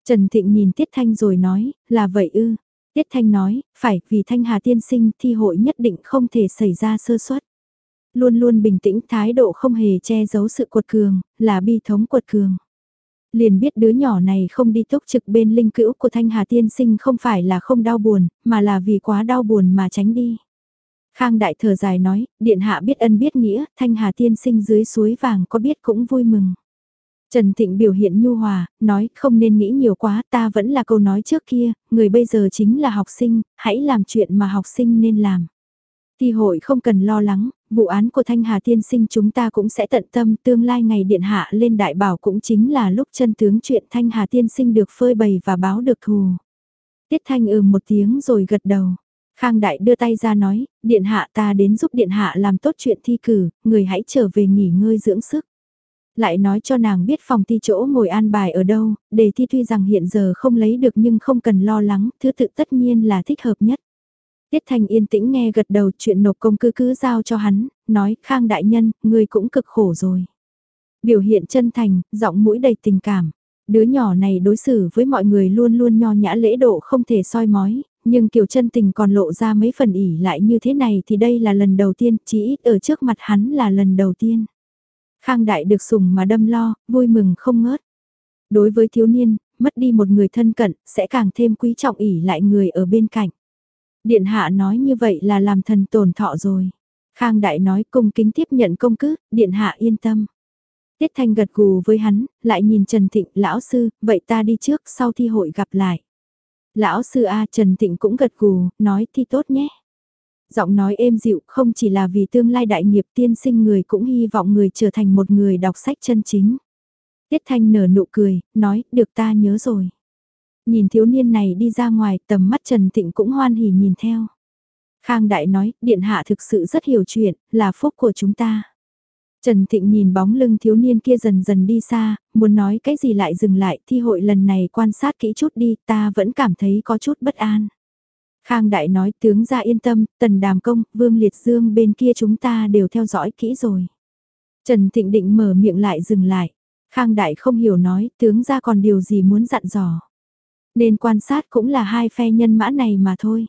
Trần Thịnh nhìn Tiết Thanh rồi nói, là vậy ư. Tiết Thanh nói, phải, vì Thanh Hà tiên sinh thi hội nhất định không thể xảy ra sơ suất. Luôn luôn bình tĩnh, thái độ không hề che giấu sự cuột cường, là bi thống cuột cường. Liền biết đứa nhỏ này không đi túc trực bên linh cữu của Thanh Hà tiên sinh không phải là không đau buồn, mà là vì quá đau buồn mà tránh đi. Khang Đại thở dài nói, điện hạ biết ân biết nghĩa, Thanh Hà tiên sinh dưới suối vàng có biết cũng vui mừng. Trần Thịnh biểu hiện nhu hòa, nói không nên nghĩ nhiều quá, ta vẫn là câu nói trước kia, người bây giờ chính là học sinh, hãy làm chuyện mà học sinh nên làm. Thi hội không cần lo lắng, vụ án của Thanh Hà tiên sinh chúng ta cũng sẽ tận tâm, tương lai ngày điện hạ lên đại bảo cũng chính là lúc chân tướng chuyện Thanh Hà tiên sinh được phơi bày và báo được thù. Tiết Thanh ừ một tiếng rồi gật đầu. Khang Đại đưa tay ra nói, điện hạ ta đến giúp điện hạ làm tốt chuyện thi cử, người hãy trở về nghỉ ngơi dưỡng sức. Lại nói cho nàng biết phòng thi chỗ ngồi an bài ở đâu, đề thi tuy rằng hiện giờ không lấy được nhưng không cần lo lắng, thứ tự tất nhiên là thích hợp nhất. Tiết Thanh yên tĩnh nghe gật đầu, chuyện nộp công cứ cứ giao cho hắn, nói Khang đại nhân, ngươi cũng cực khổ rồi. Biểu hiện chân thành, giọng mũi đầy tình cảm. Đứa nhỏ này đối xử với mọi người luôn luôn nho nhã lễ độ không thể soi mói, nhưng kiểu chân tình còn lộ ra mấy phần ỉ lại như thế này thì đây là lần đầu tiên, chỉ ít ở trước mặt hắn là lần đầu tiên. Khang đại được sủng mà đâm lo, vui mừng không ngớt. Đối với thiếu niên, mất đi một người thân cận, sẽ càng thêm quý trọng ỉ lại người ở bên cạnh. Điện hạ nói như vậy là làm thần tổn thọ rồi. Khang đại nói cung kính tiếp nhận công cứ, điện hạ yên tâm. Tiết Thanh gật gù với hắn, lại nhìn Trần Thịnh, lão sư, vậy ta đi trước, sau thi hội gặp lại. Lão sư A Trần Thịnh cũng gật gù, nói thi tốt nhé. Giọng nói êm dịu, không chỉ là vì tương lai đại nghiệp tiên sinh người cũng hy vọng người trở thành một người đọc sách chân chính. Tiết Thanh nở nụ cười, nói, được ta nhớ rồi. Nhìn thiếu niên này đi ra ngoài, tầm mắt Trần Thịnh cũng hoan hỉ nhìn theo. Khang Đại nói, điện hạ thực sự rất hiểu chuyện, là phúc của chúng ta. Trần Thịnh nhìn bóng lưng thiếu niên kia dần dần đi xa, muốn nói cái gì lại dừng lại, thi hội lần này quan sát kỹ chút đi, ta vẫn cảm thấy có chút bất an. Khang Đại nói, tướng gia yên tâm, Tần Đàm Công, Vương Liệt Dương bên kia chúng ta đều theo dõi kỹ rồi. Trần Thịnh định mở miệng lại dừng lại. Khang Đại không hiểu nói, tướng gia còn điều gì muốn dặn dò. Nên quan sát cũng là hai phe nhân mã này mà thôi.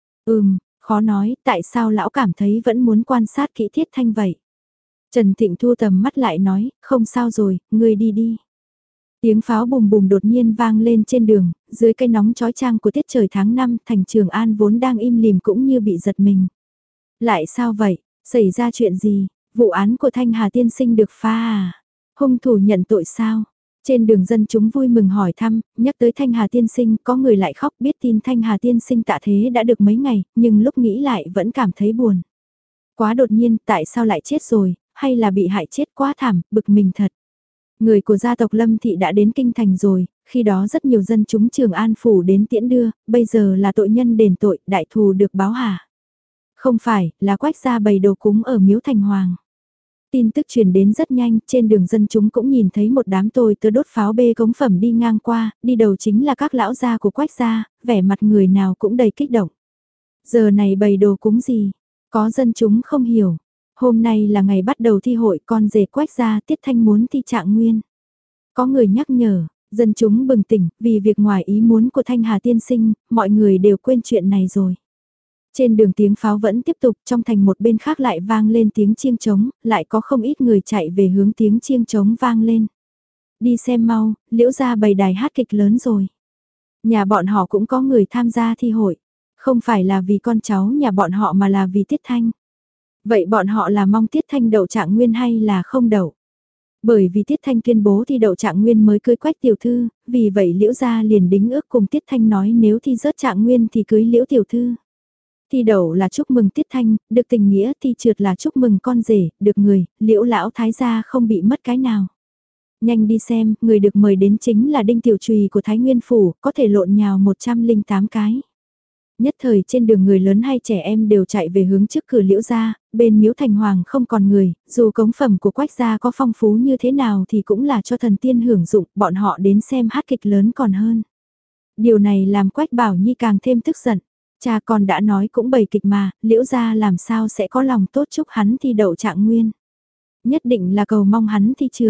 Ừm, khó nói, tại sao lão cảm thấy vẫn muốn quan sát kỹ Thiết Thanh vậy? Trần Thịnh thu tầm mắt lại nói, không sao rồi, ngươi đi đi. Tiếng pháo bùm bùm đột nhiên vang lên trên đường, dưới cây nóng chói chang của tiết trời tháng năm, thành Trường An vốn đang im lìm cũng như bị giật mình. Lại sao vậy? Xảy ra chuyện gì? Vụ án của Thanh Hà tiên sinh được phá à? Hung thủ nhận tội sao? Trên đường dân chúng vui mừng hỏi thăm, nhắc tới Thanh Hà tiên sinh, có người lại khóc biết tin Thanh Hà tiên sinh tạ thế đã được mấy ngày, nhưng lúc nghĩ lại vẫn cảm thấy buồn. Quá đột nhiên, tại sao lại chết rồi, hay là bị hại chết quá thảm, bực mình thật. Người của gia tộc Lâm Thị đã đến Kinh Thành rồi, khi đó rất nhiều dân chúng Trường An Phủ đến tiễn đưa, bây giờ là tội nhân đền tội, đại thù được báo hả? Không phải, là Quách gia bày đồ cúng ở Miếu Thành Hoàng. Tin tức truyền đến rất nhanh, trên đường dân chúng cũng nhìn thấy một đám tôi tớ đốt pháo bê cống phẩm đi ngang qua, đi đầu chính là các lão gia của Quách gia, vẻ mặt người nào cũng đầy kích động. Giờ này bày đồ cúng gì? Có dân chúng không hiểu. Hôm nay là ngày bắt đầu thi hội, con rể Quách gia Tiết Thanh muốn thi trạng nguyên. Có người nhắc nhở, dân chúng bừng tỉnh, vì việc ngoài ý muốn của Thanh Hà tiên sinh, mọi người đều quên chuyện này rồi. Trên đường tiếng pháo vẫn tiếp tục, trong thành một bên khác lại vang lên tiếng chiêng trống, lại có không ít người chạy về hướng tiếng chiêng trống vang lên. Đi xem mau, Liễu gia bày đài hát kịch lớn rồi. Nhà bọn họ cũng có người tham gia thi hội, không phải là vì con cháu nhà bọn họ mà là vì Tiết Thanh. Vậy bọn họ là mong Tiết Thanh đậu trạng nguyên hay là không đậu? Bởi vì Tiết Thanh tuyên bố thi đậu trạng nguyên mới cưới Quách tiểu thư, vì vậy Liễu gia liền đính ước cùng Tiết Thanh nói nếu thi rớt trạng nguyên thì cưới Liễu tiểu thư. Thi đậu là chúc mừng Tiết Thanh, được tình nghĩa, thi trượt là chúc mừng con rể, được người, Liễu lão thái gia không bị mất cái nào. Nhanh đi xem, người được mời đến chính là Đinh Tiểu Trùy của Thái Nguyên Phủ, có thể lộn nhào một trăm lẻ tám cái. Nhất thời trên đường người lớn hay trẻ em đều chạy về hướng trước cửa Liễu gia, bên Miếu Thành Hoàng không còn người, dù cống phẩm của Quách gia có phong phú như thế nào thì cũng là cho thần tiên hưởng dụng, bọn họ đến xem hát kịch lớn còn hơn. Điều này làm Quách Bảo Nhi càng thêm tức giận. Cha con đã nói cũng bày kịch mà, Liễu gia làm sao sẽ có lòng tốt chúc hắn thi đậu trạng nguyên. Nhất định là cầu mong hắn thi trượt.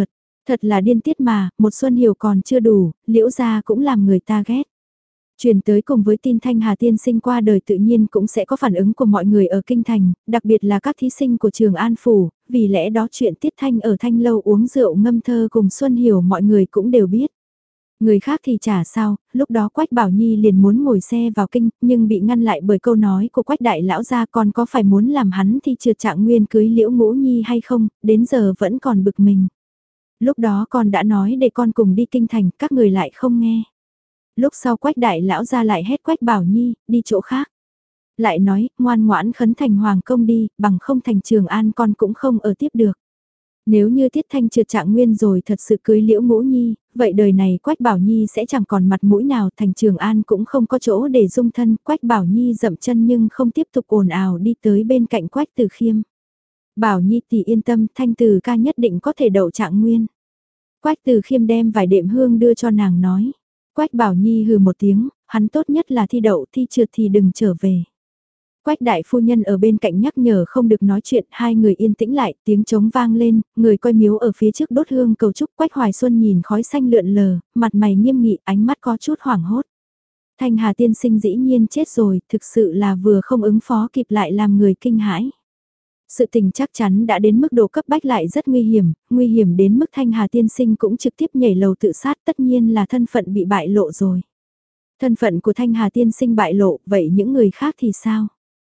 Thật là điên tiết mà, một xuân hiểu còn chưa đủ, liễu gia cũng làm người ta ghét. Truyền tới cùng với tin Thanh Hà tiên sinh qua đời tự nhiên cũng sẽ có phản ứng của mọi người ở kinh thành, đặc biệt là các thí sinh của trường An Phủ, vì lẽ đó chuyện Tiết Thanh ở Thanh Lâu uống rượu ngâm thơ cùng Xuân Hiểu mọi người cũng đều biết. Người khác thì chả sao, lúc đó Quách Bảo Nhi liền muốn ngồi xe vào kinh, nhưng bị ngăn lại bởi câu nói của Quách Đại Lão gia còn có phải muốn làm hắn thi trượt trạng nguyên cưới Liễu Ngũ Nhi hay không, đến giờ vẫn còn bực mình. Lúc đó con đã nói để con cùng đi kinh thành, các người lại không nghe. Lúc sau Quách Đại Lão gia lại hét Quách Bảo Nhi, đi chỗ khác. Lại nói, ngoan ngoãn khấn thành hoàng công đi, bằng không thành Trường An con cũng không ở tiếp được. Nếu như Tiết Thanh trượt trạng nguyên rồi thật sự cưới Liễu Ngũ Nhi, vậy đời này Quách Bảo Nhi sẽ chẳng còn mặt mũi nào, thành Trường An cũng không có chỗ để dung thân. Quách Bảo Nhi dậm chân nhưng không tiếp tục ồn ào đi tới bên cạnh Quách Từ Khiêm. Bảo Nhi tỷ yên tâm, Thanh Từ ca nhất định có thể đậu trạng nguyên. Quách Từ Khiêm đem vài đệm hương đưa cho nàng nói. Quách Bảo Nhi hừ một tiếng, hắn tốt nhất là thi đậu, thi trượt thì đừng trở về. Quách đại phu nhân ở bên cạnh nhắc nhở không được nói chuyện, hai người yên tĩnh lại, tiếng trống vang lên, người coi miếu ở phía trước đốt hương cầu chúc. Quách Hoài Xuân nhìn khói xanh lượn lờ, mặt mày nghiêm nghị, ánh mắt có chút hoảng hốt. Thanh Hà tiên sinh dĩ nhiên chết rồi, thực sự là vừa không ứng phó kịp lại làm người kinh hãi. Sự tình chắc chắn đã đến mức độ cấp bách lại rất nguy hiểm, nguy hiểm đến mức Thanh Hà tiên sinh cũng trực tiếp nhảy lầu tự sát, tất nhiên là thân phận bị bại lộ rồi. Thân phận của Thanh Hà tiên sinh bại lộ, vậy những người khác thì sao?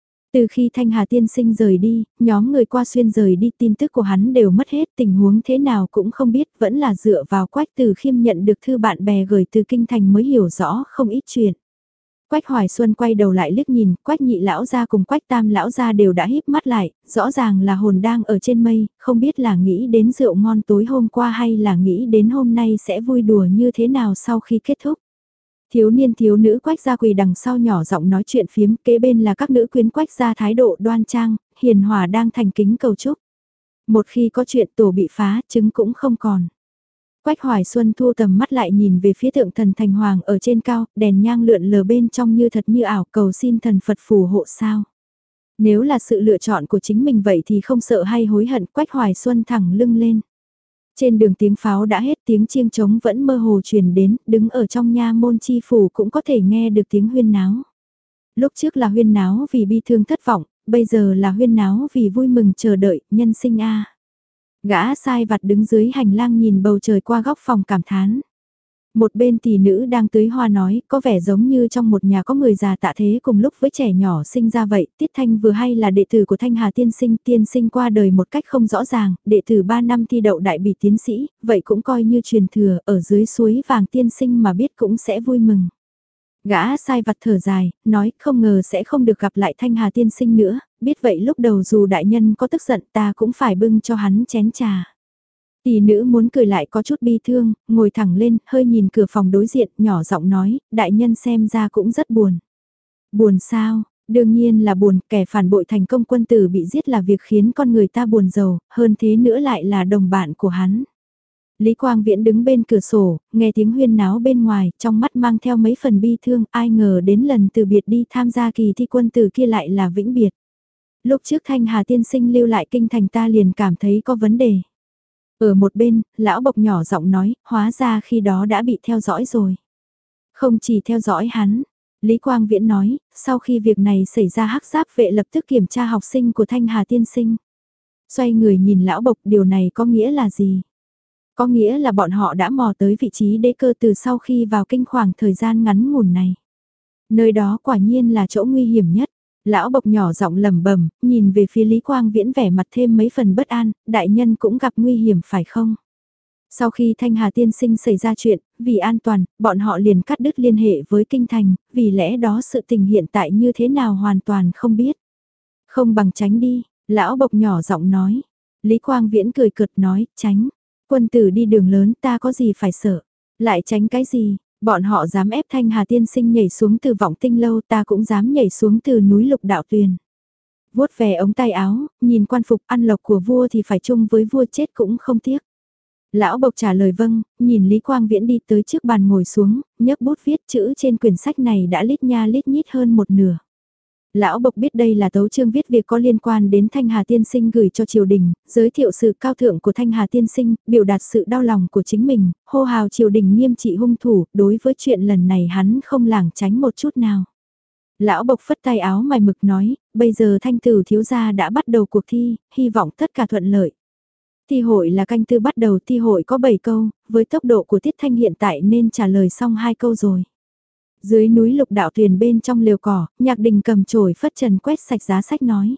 Từ khi Thanh Hà tiên sinh rời đi, nhóm người qua xuyên rời đi, tin tức của hắn đều mất hết, tình huống thế nào cũng không biết, vẫn là dựa vào Quách Từ Khiêm nhận được thư bạn bè gửi từ kinh thành mới hiểu rõ không ít chuyện. Quách Hoài Xuân quay đầu lại liếc nhìn, Quách Nhị lão gia cùng Quách Tam lão gia đều đã híp mắt lại, rõ ràng là hồn đang ở trên mây, không biết là nghĩ đến rượu ngon tối hôm qua hay là nghĩ đến hôm nay sẽ vui đùa như thế nào sau khi kết thúc. Thiếu niên thiếu nữ Quách gia quỳ đằng sau nhỏ giọng nói chuyện phiếm, kế bên là các nữ quyến Quách gia thái độ đoan trang, hiền hòa đang thành kính cầu chúc. Một khi có chuyện tổ bị phá, trứng cũng không còn. Quách Hoài Xuân thu tầm mắt lại nhìn về phía tượng thần thành hoàng ở trên cao, đèn nhang lượn lờ bên trong như thật như ảo, cầu xin thần Phật phù hộ sao. Nếu là sự lựa chọn của chính mình vậy thì không sợ hay hối hận. Quách Hoài Xuân thẳng lưng lên. Trên đường tiếng pháo đã hết, tiếng chiêng trống vẫn mơ hồ truyền đến, đứng ở trong nha môn chi phủ cũng có thể nghe được tiếng huyên náo. Lúc trước là huyên náo vì bi thương thất vọng, bây giờ là huyên náo vì vui mừng chờ đợi, nhân sinh a. Gã sai vặt đứng dưới hành lang nhìn bầu trời qua góc phòng cảm thán. Một bên tỷ nữ đang tưới hoa nói, có vẻ giống như trong một nhà có người già tạ thế cùng lúc với trẻ nhỏ sinh ra vậy. Tiết Thanh vừa hay là đệ tử của Thanh Hà tiên sinh, tiên sinh qua đời một cách không rõ ràng, đệ tử ba năm thi đậu đại bỉ tiến sĩ, vậy cũng coi như truyền thừa, ở dưới suối vàng tiên sinh mà biết cũng sẽ vui mừng. Gã sai vặt thở dài, nói không ngờ sẽ không được gặp lại Thanh Hà tiên sinh nữa, biết vậy lúc đầu dù đại nhân có tức giận ta cũng phải bưng cho hắn chén trà. Tỷ nữ muốn cười lại có chút bi thương, ngồi thẳng lên, hơi nhìn cửa phòng đối diện, nhỏ giọng nói, đại nhân xem ra cũng rất buồn. Buồn sao? Đương nhiên là buồn, kẻ phản bội thành công quân tử bị giết là việc khiến con người ta buồn rầu, hơn thế nữa lại là đồng bạn của hắn. Lý Quang Viễn đứng bên cửa sổ, nghe tiếng huyên náo bên ngoài, trong mắt mang theo mấy phần bi thương, ai ngờ đến lần từ biệt đi tham gia kỳ thi quân tử kia lại là vĩnh biệt. Lúc trước Thanh Hà tiên sinh lưu lại kinh thành ta liền cảm thấy có vấn đề. Ở một bên, lão bộc nhỏ giọng nói, hóa ra khi đó đã bị theo dõi rồi. Không chỉ theo dõi hắn, Lý Quang Viễn nói, sau khi việc này xảy ra hắc giáp vệ lập tức kiểm tra học sinh của Thanh Hà tiên sinh. Xoay người nhìn lão bộc, điều này có nghĩa là gì? Có nghĩa là bọn họ đã mò tới vị trí đế cơ từ sau khi vào kinh khoảng thời gian ngắn ngủn này. Nơi đó quả nhiên là chỗ nguy hiểm nhất. Lão bộc nhỏ giọng lẩm bẩm, nhìn về phía Lý Quang Viễn vẻ mặt thêm mấy phần bất an, đại nhân cũng gặp nguy hiểm phải không? Sau khi Thanh Hà tiên sinh xảy ra chuyện, vì an toàn, bọn họ liền cắt đứt liên hệ với kinh thành, vì lẽ đó sự tình hiện tại như thế nào hoàn toàn không biết. Không bằng tránh đi, lão bộc nhỏ giọng nói. Lý Quang Viễn cười cợt nói, tránh. Quân tử đi đường lớn ta có gì phải sợ. Lại tránh cái gì, bọn họ dám ép Thanh Hà tiên sinh nhảy xuống từ vọng tinh lâu ta cũng dám nhảy xuống từ núi lục đạo tuyền. Vuốt về ống tay áo, nhìn quan phục ăn lộc của vua thì phải chung với vua chết cũng không tiếc. Lão bộc trả lời vâng, nhìn Lý Quang Viễn đi tới trước bàn ngồi xuống, nhấc bút viết chữ trên quyển sách này đã lít nha lít nhít hơn một nửa. Lão Bộc biết đây là tấu chương viết việc có liên quan đến Thanh Hà Tiên Sinh gửi cho triều đình, giới thiệu sự cao thượng của Thanh Hà Tiên Sinh, biểu đạt sự đau lòng của chính mình, hô hào triều đình nghiêm trị hung thủ, đối với chuyện lần này hắn không lảng tránh một chút nào. Lão Bộc phất tay áo mày mực nói, bây giờ Thanh Tử thiếu gia đã bắt đầu cuộc thi, hy vọng tất cả thuận lợi. Thi hội là canh tư bắt đầu, thi hội có bảy câu, với tốc độ của Tiết Thanh hiện tại nên trả lời xong hai câu rồi. Dưới núi Lục Đạo Tuyền bên trong lều cỏ, Nhạc Đình cầm chổi phất trần quét sạch giá sách nói.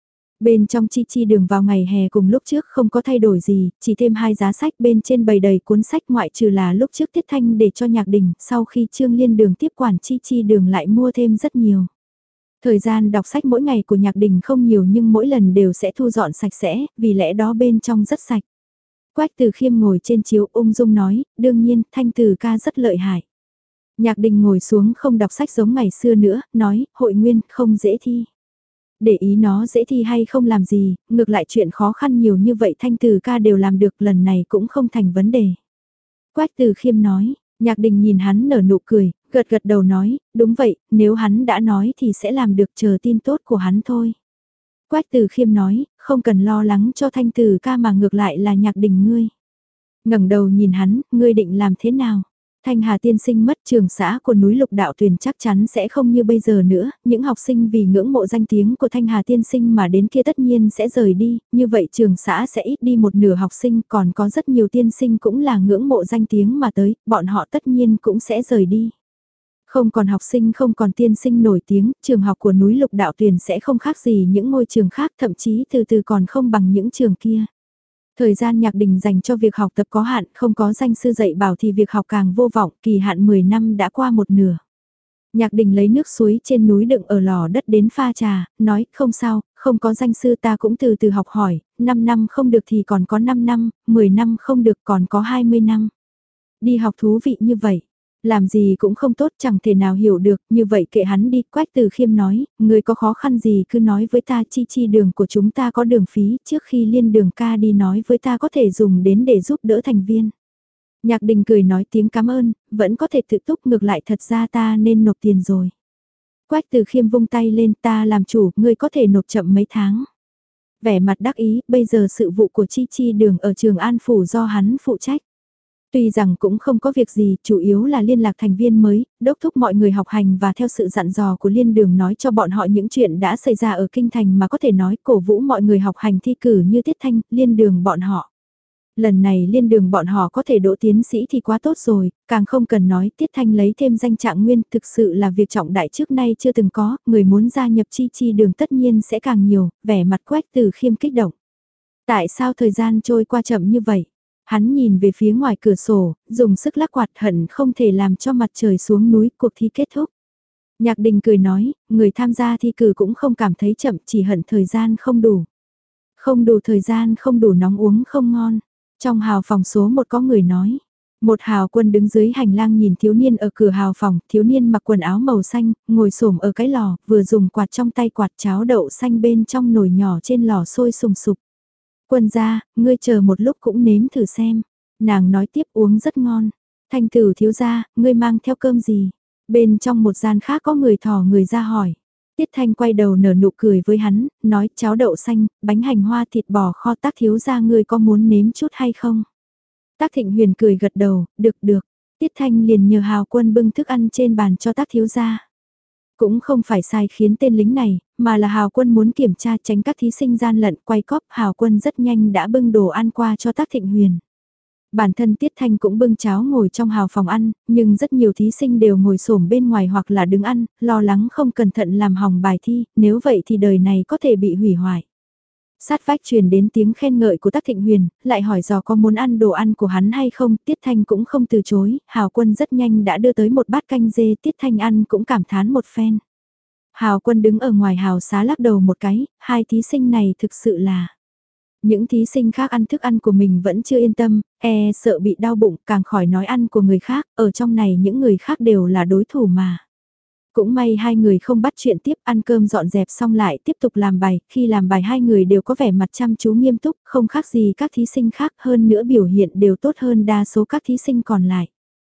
Bên trong chi chi đường vào ngày hè cùng lúc trước không có thay đổi gì, chỉ thêm hai giá sách bên trên bày đầy cuốn sách ngoại trừ là lúc trước Tiết Thanh để cho Nhạc Đình, sau khi Trương Liên đường tiếp quản chi chi đường lại mua thêm rất nhiều. Thời gian đọc sách mỗi ngày của Nhạc Đình không nhiều nhưng mỗi lần đều sẽ thu dọn sạch sẽ, vì lẽ đó bên trong rất sạch. Quách Từ Khiêm ngồi trên chiếu ung dung nói, đương nhiên, Thanh Từ ca rất lợi hại. Nhạc Đình ngồi xuống không đọc sách giống ngày xưa nữa, nói, hội nguyên, không dễ thi. Để ý nó dễ thi hay không làm gì, ngược lại chuyện khó khăn nhiều như vậy Thanh Từ ca đều làm được, lần này cũng không thành vấn đề. Quách Từ Khiêm nói, Nhạc Đình nhìn hắn nở nụ cười, gật gật đầu nói, đúng vậy, nếu hắn đã nói thì sẽ làm được, chờ tin tốt của hắn thôi. Quách Từ Khiêm nói, không cần lo lắng cho Thanh Từ ca mà ngược lại là Nhạc Đình ngươi. Ngẩng đầu nhìn hắn, ngươi định làm thế nào? Thanh Hà Tiên Sinh mất, trường xã của núi Lục Đạo Tuyền chắc chắn sẽ không như bây giờ nữa, những học sinh vì ngưỡng mộ danh tiếng của Thanh Hà Tiên Sinh mà đến kia tất nhiên sẽ rời đi, như vậy trường xã sẽ ít đi một nửa học sinh, còn có rất nhiều tiên sinh cũng là ngưỡng mộ danh tiếng mà tới, bọn họ tất nhiên cũng sẽ rời đi. Không còn học sinh không còn tiên sinh nổi tiếng, trường học của núi Lục Đạo Tuyền sẽ không khác gì những ngôi trường khác, thậm chí từ từ còn không bằng những trường kia. Thời gian Nhạc Đình dành cho việc học tập có hạn, không có danh sư dạy bảo thì việc học càng vô vọng, kỳ hạn mười năm đã qua một nửa. Nhạc Đình lấy nước suối trên núi đựng ở lò đất đến pha trà, nói, không sao, không có danh sư ta cũng từ từ học hỏi, năm năm không được thì còn có năm năm, mười năm không được còn có hai mươi năm. Đi học thú vị như vậy. Làm gì cũng không tốt, chẳng thể nào hiểu được, như vậy kệ hắn đi. Quách Từ Khiêm nói, người có khó khăn gì cứ nói với ta, chi chi đường của chúng ta có đường phí, trước khi liên đường ca đi nói với ta có thể dùng đến để giúp đỡ thành viên. Nhạc Đình cười nói tiếng cảm ơn, vẫn có thể tự túc, ngược lại thật ra ta nên nộp tiền rồi. Quách Từ Khiêm vung tay lên, ta làm chủ, ngươi có thể nộp chậm mấy tháng. Vẻ mặt đắc ý, bây giờ sự vụ của chi chi đường ở trường An Phủ do hắn phụ trách. Tuy rằng cũng không có việc gì, chủ yếu là liên lạc thành viên mới, đốc thúc mọi người học hành và theo sự dặn dò của liên đường nói cho bọn họ những chuyện đã xảy ra ở kinh thành mà có thể nói, cổ vũ mọi người học hành thi cử như Tiết Thanh, liên đường bọn họ. Lần này liên đường bọn họ có thể đỗ tiến sĩ thì quá tốt rồi, càng không cần nói Tiết Thanh lấy thêm danh trạng nguyên, thực sự là việc trọng đại trước nay chưa từng có, người muốn gia nhập chi chi đường tất nhiên sẽ càng nhiều, vẻ mặt Quách Từ Khiêm kích động. Tại sao thời gian trôi qua chậm như vậy? Hắn nhìn về phía ngoài cửa sổ, dùng sức lắc quạt, hận không thể làm cho mặt trời xuống núi, cuộc thi kết thúc. Nhạc Đình cười nói, người tham gia thi cử cũng không cảm thấy chậm, chỉ hận thời gian không đủ. Không đủ thời gian, không đủ nóng uống không ngon. Trong hào phòng số một có người nói. Một hào quân đứng dưới hành lang nhìn thiếu niên ở cửa hào phòng, thiếu niên mặc quần áo màu xanh, ngồi xổm ở cái lò, vừa dùng quạt trong tay quạt cháo đậu xanh bên trong nồi nhỏ trên lò sôi sùng sục. Quân gia, ngươi chờ một lúc cũng nếm thử xem. Nàng nói tiếp uống rất ngon. Thanh Tử thiếu gia, ngươi mang theo cơm gì? Bên trong một gian khác có người thò người ra hỏi. Tiết Thanh quay đầu nở nụ cười với hắn, nói cháo đậu xanh, bánh hành hoa thịt bò kho. Tác thiếu gia ngươi có muốn nếm chút hay không? Tác Thịnh Huyền cười gật đầu, được được. Tiết Thanh liền nhờ hào quân bưng thức ăn trên bàn cho Tác thiếu gia. Cũng không phải sai khiến tên lính này, mà là hào quân muốn kiểm tra tránh các thí sinh gian lận, quay cóp, hào quân rất nhanh đã bưng đồ ăn qua cho Tác Thịnh Huyền. Bản thân Tiết Thanh cũng bưng cháo ngồi trong hào phòng ăn, nhưng rất nhiều thí sinh đều ngồi xổm bên ngoài hoặc là đứng ăn, lo lắng không cẩn thận làm hỏng bài thi, nếu vậy thì đời này có thể bị hủy hoại. Sát vách truyền đến tiếng khen ngợi của Tác Thịnh Huyền, lại hỏi dò có muốn ăn đồ ăn của hắn hay không, Tiết Thanh cũng không từ chối, hào quân rất nhanh đã đưa tới một bát canh dê, Tiết Thanh ăn cũng cảm thán một phen. Hào quân đứng ở ngoài hào xá lắc đầu một cái, hai thí sinh này thực sự là... Những thí sinh khác ăn thức ăn của mình vẫn chưa yên tâm, e sợ bị đau bụng, càng khỏi nói ăn của người khác, ở trong này những người khác đều là đối thủ mà. Cũng may hai người không bắt chuyện tiếp, ăn cơm dọn dẹp xong lại tiếp tục làm bài, khi làm bài hai người đều có vẻ mặt chăm chú nghiêm túc, không khác gì các thí sinh khác, hơn nữa biểu hiện đều tốt hơn đa số các thí sinh còn lại.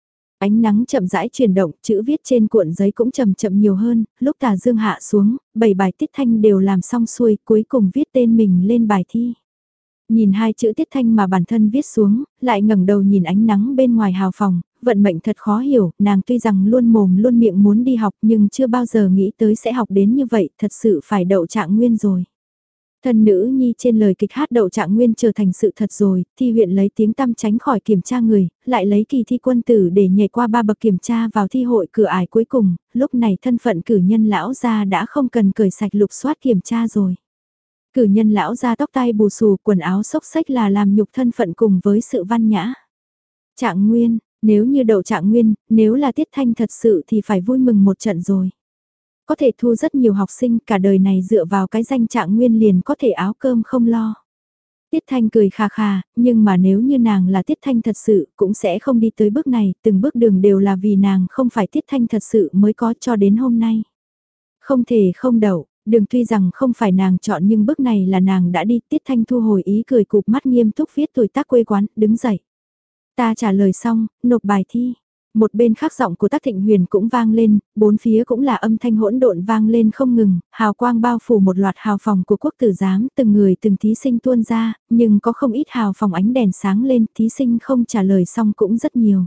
Ánh nắng chậm rãi chuyển động, chữ viết trên cuộn giấy cũng chậm chậm nhiều hơn, lúc tà dương hạ xuống, bảy bài Tiết Thanh đều làm xong xuôi, cuối cùng viết tên mình lên bài thi. Nhìn hai chữ Tiết Thanh mà bản thân viết xuống, lại ngẩng đầu nhìn ánh nắng bên ngoài hào phòng, vận mệnh thật khó hiểu, nàng tuy rằng luôn mồm luôn miệng muốn đi học nhưng chưa bao giờ nghĩ tới sẽ học đến như vậy, thật sự phải đậu trạng nguyên rồi. Thân nữ nhi trên lời kịch hát đậu trạng nguyên trở thành sự thật rồi, thi huyện lấy tiếng tăm tránh khỏi kiểm tra người, lại lấy kỳ thi quân tử để nhảy qua ba bậc kiểm tra vào thi hội cửa ải cuối cùng, lúc này thân phận cử nhân lão gia đã không cần cởi sạch lục soát kiểm tra rồi. Cử nhân lão gia tóc tai bù xù, quần áo xốc xách là làm nhục thân phận cùng với sự văn nhã. Trạng nguyên, nếu như đậu trạng nguyên, nếu là Tiết Thanh thật sự thì phải vui mừng một trận rồi. Có thể thu rất nhiều học sinh cả đời này dựa vào cái danh trạng nguyên liền có thể áo cơm không lo. Tiết Thanh cười khà khà, nhưng mà nếu như nàng là Tiết Thanh thật sự cũng sẽ không đi tới bước này, từng bước đường đều là vì nàng không phải Tiết Thanh thật sự mới có cho đến hôm nay. Không thể không đậu, đường tuy rằng không phải nàng chọn nhưng bước này là nàng đã đi. Tiết Thanh thu hồi ý cười cụp mắt nghiêm túc viết tuổi tác quê quán, đứng dậy. Ta trả lời xong, nộp bài thi. Một bên khác giọng của Tác Thịnh Huyền cũng vang lên, bốn phía cũng là âm thanh hỗn độn vang lên không ngừng, hào quang bao phủ một loạt hào phòng của quốc tử giám, từng người từng thí sinh tuôn ra, nhưng có không ít hào phòng ánh đèn sáng lên, thí sinh không trả lời xong cũng rất nhiều.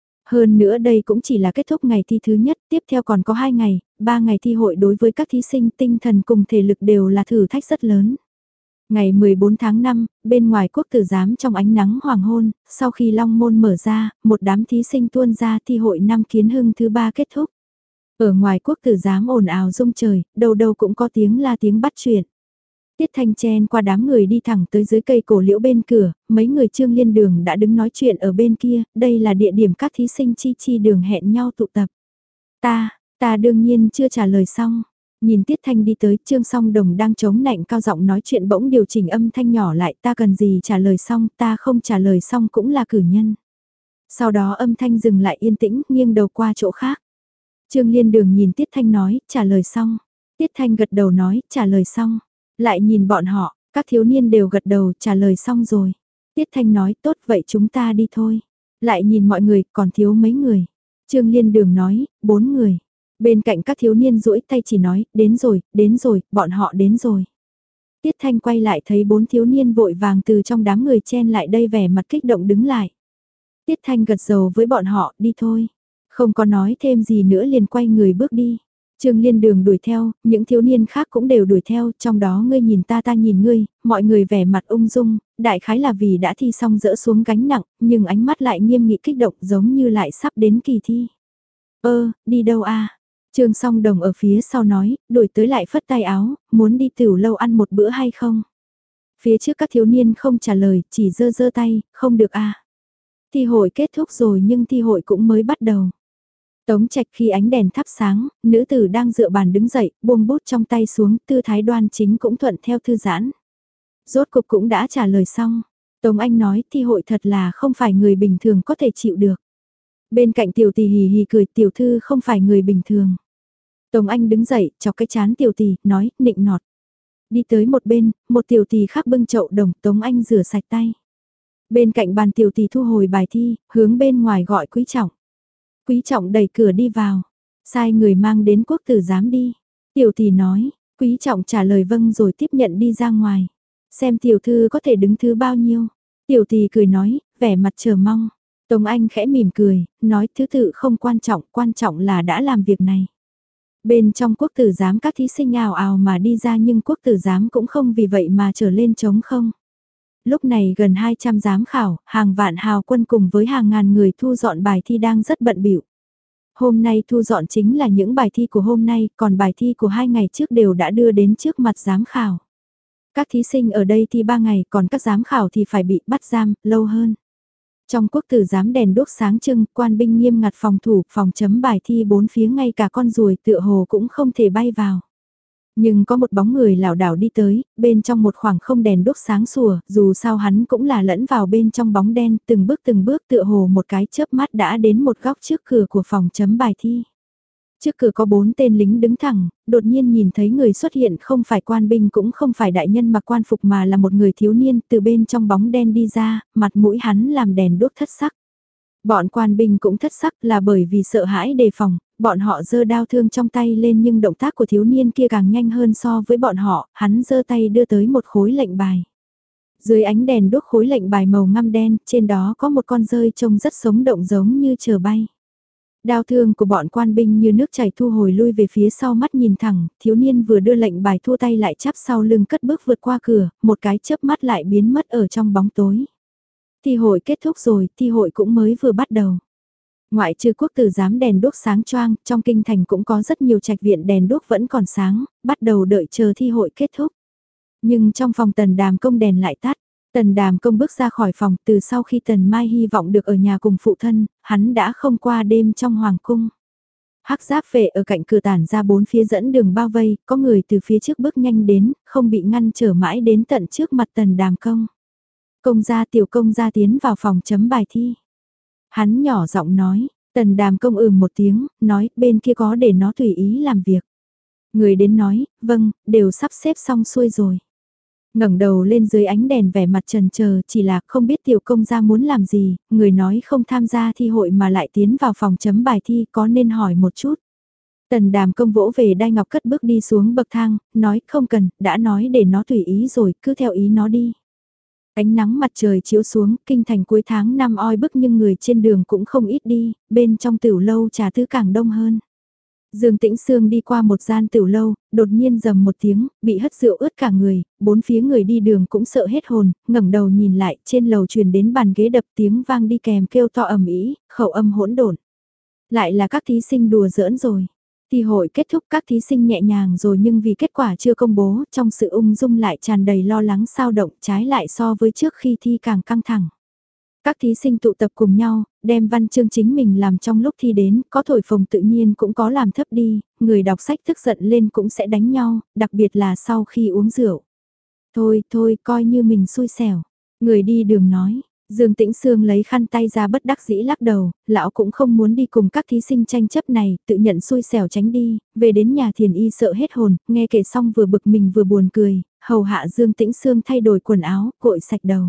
Hơn nữa đây cũng chỉ là kết thúc ngày thi thứ nhất, tiếp theo còn có hai ngày, ba ngày thi hội đối với các thí sinh tinh thần cùng thể lực đều là thử thách rất lớn. Ngày mười bốn tháng năm, bên ngoài quốc tử giám trong ánh nắng hoàng hôn, sau khi long môn mở ra, một đám thí sinh tuôn ra thi hội năm Kiến Hưng thứ ba kết thúc. Ở ngoài quốc tử giám ồn ào rung trời, đâu đâu cũng có tiếng la tiếng bắt chuyện. Tiết Thanh chen qua đám người đi thẳng tới dưới cây cổ liễu bên cửa, mấy người Trương Liên Đường đã đứng nói chuyện ở bên kia, đây là địa điểm các thí sinh chi chi đường hẹn nhau tụ tập. Ta, ta đương nhiên chưa trả lời xong. Nhìn Tiết Thanh đi tới, Trương Song Đồng đang chống nạnh cao giọng nói chuyện bỗng điều chỉnh âm thanh nhỏ lại, ta cần gì trả lời xong, ta không trả lời xong cũng là cử nhân. Sau đó âm thanh dừng lại yên tĩnh, nghiêng đầu qua chỗ khác. Trương Liên Đường nhìn Tiết Thanh nói, trả lời xong. Tiết Thanh gật đầu nói, trả lời xong. Lại nhìn bọn họ, các thiếu niên đều gật đầu, trả lời xong rồi. Tiết Thanh nói, tốt vậy chúng ta đi thôi. Lại nhìn mọi người, còn thiếu mấy người. Trương Liên Đường nói, bốn người. Bên cạnh các thiếu niên duỗi tay chỉ nói, đến rồi, đến rồi, bọn họ đến rồi. Tiết Thanh quay lại thấy bốn thiếu niên vội vàng từ trong đám người chen lại đây vẻ mặt kích động đứng lại. Tiết Thanh gật đầu với bọn họ, đi thôi. Không có nói thêm gì nữa liền quay người bước đi. Trương Liên Đường đuổi theo, những thiếu niên khác cũng đều đuổi theo, trong đó ngươi nhìn ta ta nhìn ngươi, mọi người vẻ mặt ung dung, đại khái là vì đã thi xong dỡ xuống gánh nặng, nhưng ánh mắt lại nghiêm nghị kích động giống như lại sắp đến kỳ thi. Ơ, đi đâu a? Trương Song Đồng ở phía sau nói, đuổi tới lại phất tay áo, muốn đi tiểu lâu ăn một bữa hay không? Phía trước các thiếu niên không trả lời, chỉ giơ giơ tay, không được a. Thi hội kết thúc rồi nhưng thi hội cũng mới bắt đầu. Tống Trạch khi ánh đèn thắp sáng, nữ tử đang dựa bàn đứng dậy, buông bút trong tay xuống, tư thái đoan chính cũng thuận theo thư giãn. Rốt cục cũng đã trả lời xong. Tống Anh nói thi hội thật là không phải người bình thường có thể chịu được. Bên cạnh tiểu tỷ hì hì cười, tiểu thư không phải người bình thường. Tống Anh đứng dậy, chọc cái chán tiểu tỷ, nói, nịnh nọt. Đi tới một bên, một tiểu tỷ khác bưng chậu đồng, Tống Anh rửa sạch tay. Bên cạnh bàn tiểu tỷ thu hồi bài thi, hướng bên ngoài gọi Quý Trọng. Quý Trọng đẩy cửa đi vào, sai người mang đến quốc tử giám đi. Tiểu tỷ nói, Quý Trọng trả lời vâng rồi tiếp nhận đi ra ngoài. Xem tiểu thư có thể đứng thứ bao nhiêu. Tiểu tỷ cười nói, vẻ mặt chờ mong. Tống Anh khẽ mỉm cười, nói thứ tự không quan trọng, quan trọng là đã làm việc này. Bên trong quốc tử giám các thí sinh ào ào mà đi ra nhưng quốc tử giám cũng không vì vậy mà trở lên trống không. Lúc này gần hai trăm giám khảo, hàng vạn hào quân cùng với hàng ngàn người thu dọn bài thi đang rất bận bịu. Hôm nay thu dọn chính là những bài thi của hôm nay, còn bài thi của hai ngày trước đều đã đưa đến trước mặt giám khảo. Các thí sinh ở đây thi ba ngày, còn các giám khảo thì phải bị bắt giam, lâu hơn. Trong quốc tử giám đèn đốt sáng trưng, quan binh nghiêm ngặt phòng thủ, phòng chấm bài thi bốn phía ngay cả con ruồi tựa hồ cũng không thể bay vào. Nhưng có một bóng người lảo đảo đi tới, bên trong một khoảng không đèn đốt sáng sủa, dù sao hắn cũng là lẫn vào bên trong bóng đen, từng bước từng bước tựa hồ một cái chớp mắt đã đến một góc trước cửa của phòng chấm bài thi. Trước cửa có bốn tên lính đứng thẳng, đột nhiên nhìn thấy người xuất hiện không phải quan binh cũng không phải đại nhân mặc quan phục mà là một người thiếu niên từ bên trong bóng đen đi ra, mặt mũi hắn làm đèn đốt thất sắc. Bọn quan binh cũng thất sắc là bởi vì sợ hãi đề phòng, bọn họ giơ đao thương trong tay lên nhưng động tác của thiếu niên kia càng nhanh hơn so với bọn họ, hắn giơ tay đưa tới một khối lệnh bài. Dưới ánh đèn đốt khối lệnh bài màu ngăm đen, trên đó có một con dơi trông rất sống động giống như chờ bay. Đao thương của bọn quan binh như nước chảy thu hồi lui về phía sau mắt nhìn thẳng, thiếu niên vừa đưa lệnh bài thua tay lại chắp sau lưng cất bước vượt qua cửa, một cái chớp mắt lại biến mất ở trong bóng tối. Thi hội kết thúc rồi, thi hội cũng mới vừa bắt đầu. Ngoại trừ quốc tử giám đèn đuốc sáng choang, trong kinh thành cũng có rất nhiều trạch viện đèn đuốc vẫn còn sáng, bắt đầu đợi chờ thi hội kết thúc. Nhưng trong phòng tần đàm công đèn lại tắt, tần đàm công bước ra khỏi phòng từ sau khi tần mai hy vọng được ở nhà cùng phụ thân, hắn đã không qua đêm trong hoàng cung. Hắc giáp vệ ở cạnh cửa tản ra bốn phía dẫn đường bao vây, có người từ phía trước bước nhanh đến, không bị ngăn trở mãi đến tận trước mặt tần đàm công. Công gia tiểu công gia tiến vào phòng chấm bài thi. Hắn nhỏ giọng nói, tần đàm công ừm một tiếng, nói bên kia có để nó tùy ý làm việc. Người đến nói, vâng, đều sắp xếp xong xuôi rồi. Ngẩng đầu lên dưới ánh đèn vẻ mặt trần chờ chỉ là không biết tiểu công gia muốn làm gì, người nói không tham gia thi hội mà lại tiến vào phòng chấm bài thi có nên hỏi một chút. Tần đàm công vỗ về đai ngọc cất bước đi xuống bậc thang, nói không cần, đã nói để nó tùy ý rồi, cứ theo ý nó đi. Ánh nắng mặt trời chiếu xuống, kinh thành cuối tháng năm oi bức nhưng người trên đường cũng không ít đi, bên trong tiểu lâu trà thứ càng đông hơn. Dương Tĩnh Sương đi qua một gian tiểu lâu, đột nhiên rầm một tiếng, bị hất rượu ướt cả người, bốn phía người đi đường cũng sợ hết hồn, ngẩng đầu nhìn lại, trên lầu truyền đến bàn ghế đập tiếng vang đi kèm kêu to ầm ĩ, khẩu âm hỗn độn. Lại là các thí sinh đùa giỡn rồi. Thi hội kết thúc các thí sinh nhẹ nhàng rồi nhưng vì kết quả chưa công bố, trong sự ung dung lại tràn đầy lo lắng sao động trái lại so với trước khi thi càng căng thẳng. Các thí sinh tụ tập cùng nhau, đem văn chương chính mình làm trong lúc thi đến, có thổi phồng tự nhiên cũng có làm thấp đi, người đọc sách tức giận lên cũng sẽ đánh nhau, đặc biệt là sau khi uống rượu. Thôi, thôi, coi như mình xui xẻo. Người đi đường nói, Dương Tĩnh Sương lấy khăn tay ra bất đắc dĩ lắc đầu, lão cũng không muốn đi cùng các thí sinh tranh chấp này, tự nhận xui xẻo tránh đi, về đến nhà Thiền Y sợ hết hồn, nghe kể xong vừa bực mình vừa buồn cười, hầu hạ Dương Tĩnh Sương thay đổi quần áo, cội sạch đầu.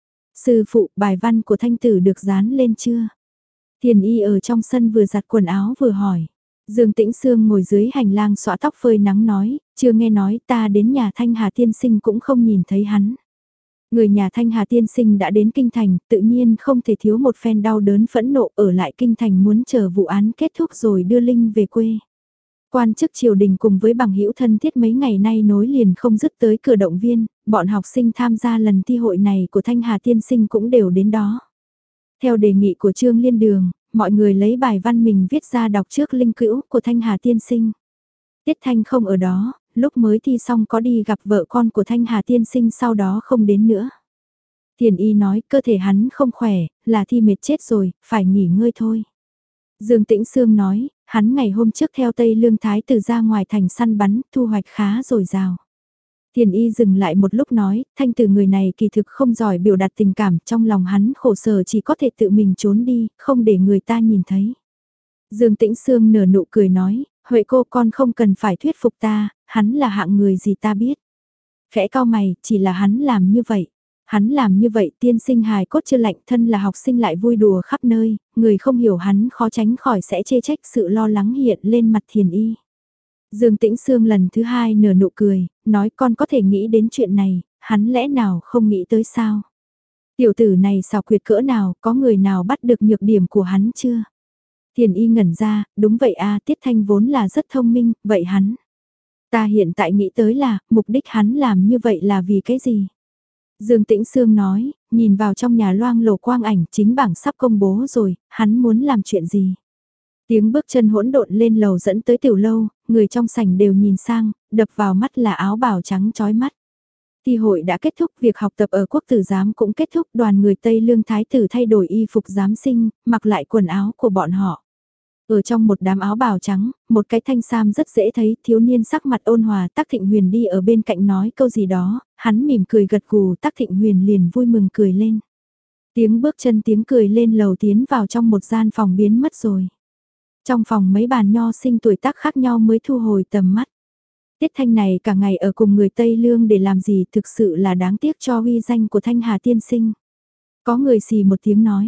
Sư phụ, bài văn của thanh tử được dán lên chưa? Thiền Y ở trong sân vừa giặt quần áo vừa hỏi. Dương Tĩnh Sương ngồi dưới hành lang xõa tóc phơi nắng nói, chưa nghe nói ta đến nhà Thanh Hà tiên sinh cũng không nhìn thấy hắn. Người nhà Thanh Hà tiên sinh đã đến kinh thành, tự nhiên không thể thiếu một phen đau đớn phẫn nộ ở lại kinh thành muốn chờ vụ án kết thúc rồi đưa Linh về quê. Quan chức triều đình cùng với bằng hữu thân thiết mấy ngày nay nối liền không dứt tới cửa động viên, bọn học sinh tham gia lần thi hội này của Thanh Hà tiên sinh cũng đều đến đó. Theo đề nghị của Trương Liên Đường, mọi người lấy bài văn mình viết ra đọc trước linh cữu của Thanh Hà tiên sinh. Tiết Thanh không ở đó, lúc mới thi xong có đi gặp vợ con của Thanh Hà tiên sinh sau đó không đến nữa. Thiền Y nói cơ thể hắn không khỏe, là thi mệt chết rồi, phải nghỉ ngơi thôi. Dương Tĩnh Sương nói, hắn ngày hôm trước theo Tây Lương Thái tử ra ngoài thành săn bắn, thu hoạch khá dồi dào. Thiền Y dừng lại một lúc nói, thanh tử người này kỳ thực không giỏi biểu đạt tình cảm, trong lòng hắn khổ sở chỉ có thể tự mình trốn đi, không để người ta nhìn thấy. Dương Tĩnh Sương nở nụ cười nói, Huệ cô con không cần phải thuyết phục ta, hắn là hạng người gì ta biết. Khẽ cau mày, chỉ là hắn làm như vậy. Hắn làm như vậy tiên sinh hài cốt chưa lạnh thân là học sinh lại vui đùa khắp nơi, người không hiểu hắn khó tránh khỏi sẽ chê trách sự lo lắng hiện lên mặt Thiền Y. Dương Tĩnh Sương lần thứ hai nở nụ cười, nói con có thể nghĩ đến chuyện này, hắn lẽ nào không nghĩ tới sao? Tiểu tử này xảo quyệt cỡ nào, có người nào bắt được nhược điểm của hắn chưa? Thiền Y ngẩn ra, đúng vậy a, Tiết Thanh vốn là rất thông minh, vậy hắn. Ta hiện tại nghĩ tới là, mục đích hắn làm như vậy là vì cái gì? Dương Tĩnh Sương nói, nhìn vào trong nhà loang lổ quang ảnh chính bảng sắp công bố rồi, hắn muốn làm chuyện gì? Tiếng bước chân hỗn độn lên lầu dẫn tới tiểu lâu, người trong sảnh đều nhìn sang, đập vào mắt là áo bào trắng chói mắt. Thi hội đã kết thúc, việc học tập ở quốc tử giám cũng kết thúc, đoàn người Tây Lương Thái tử thay đổi y phục giám sinh, mặc lại quần áo của bọn họ. Ở trong một đám áo bào trắng, một cái thanh sam rất dễ thấy, thiếu niên sắc mặt ôn hòa, Tắc Thịnh Huyền đi ở bên cạnh nói câu gì đó, hắn mỉm cười gật gù, Tắc Thịnh Huyền liền vui mừng cười lên. Tiếng bước chân tiếng cười lên lầu tiến vào trong một gian phòng biến mất rồi. Trong phòng mấy bàn nho sinh tuổi tác khác nhau mới thu hồi tầm mắt. Tiết Thanh này cả ngày ở cùng người Tây Lương để làm gì thực sự là đáng tiếc cho uy danh của Thanh Hà tiên sinh. Có người xì một tiếng nói,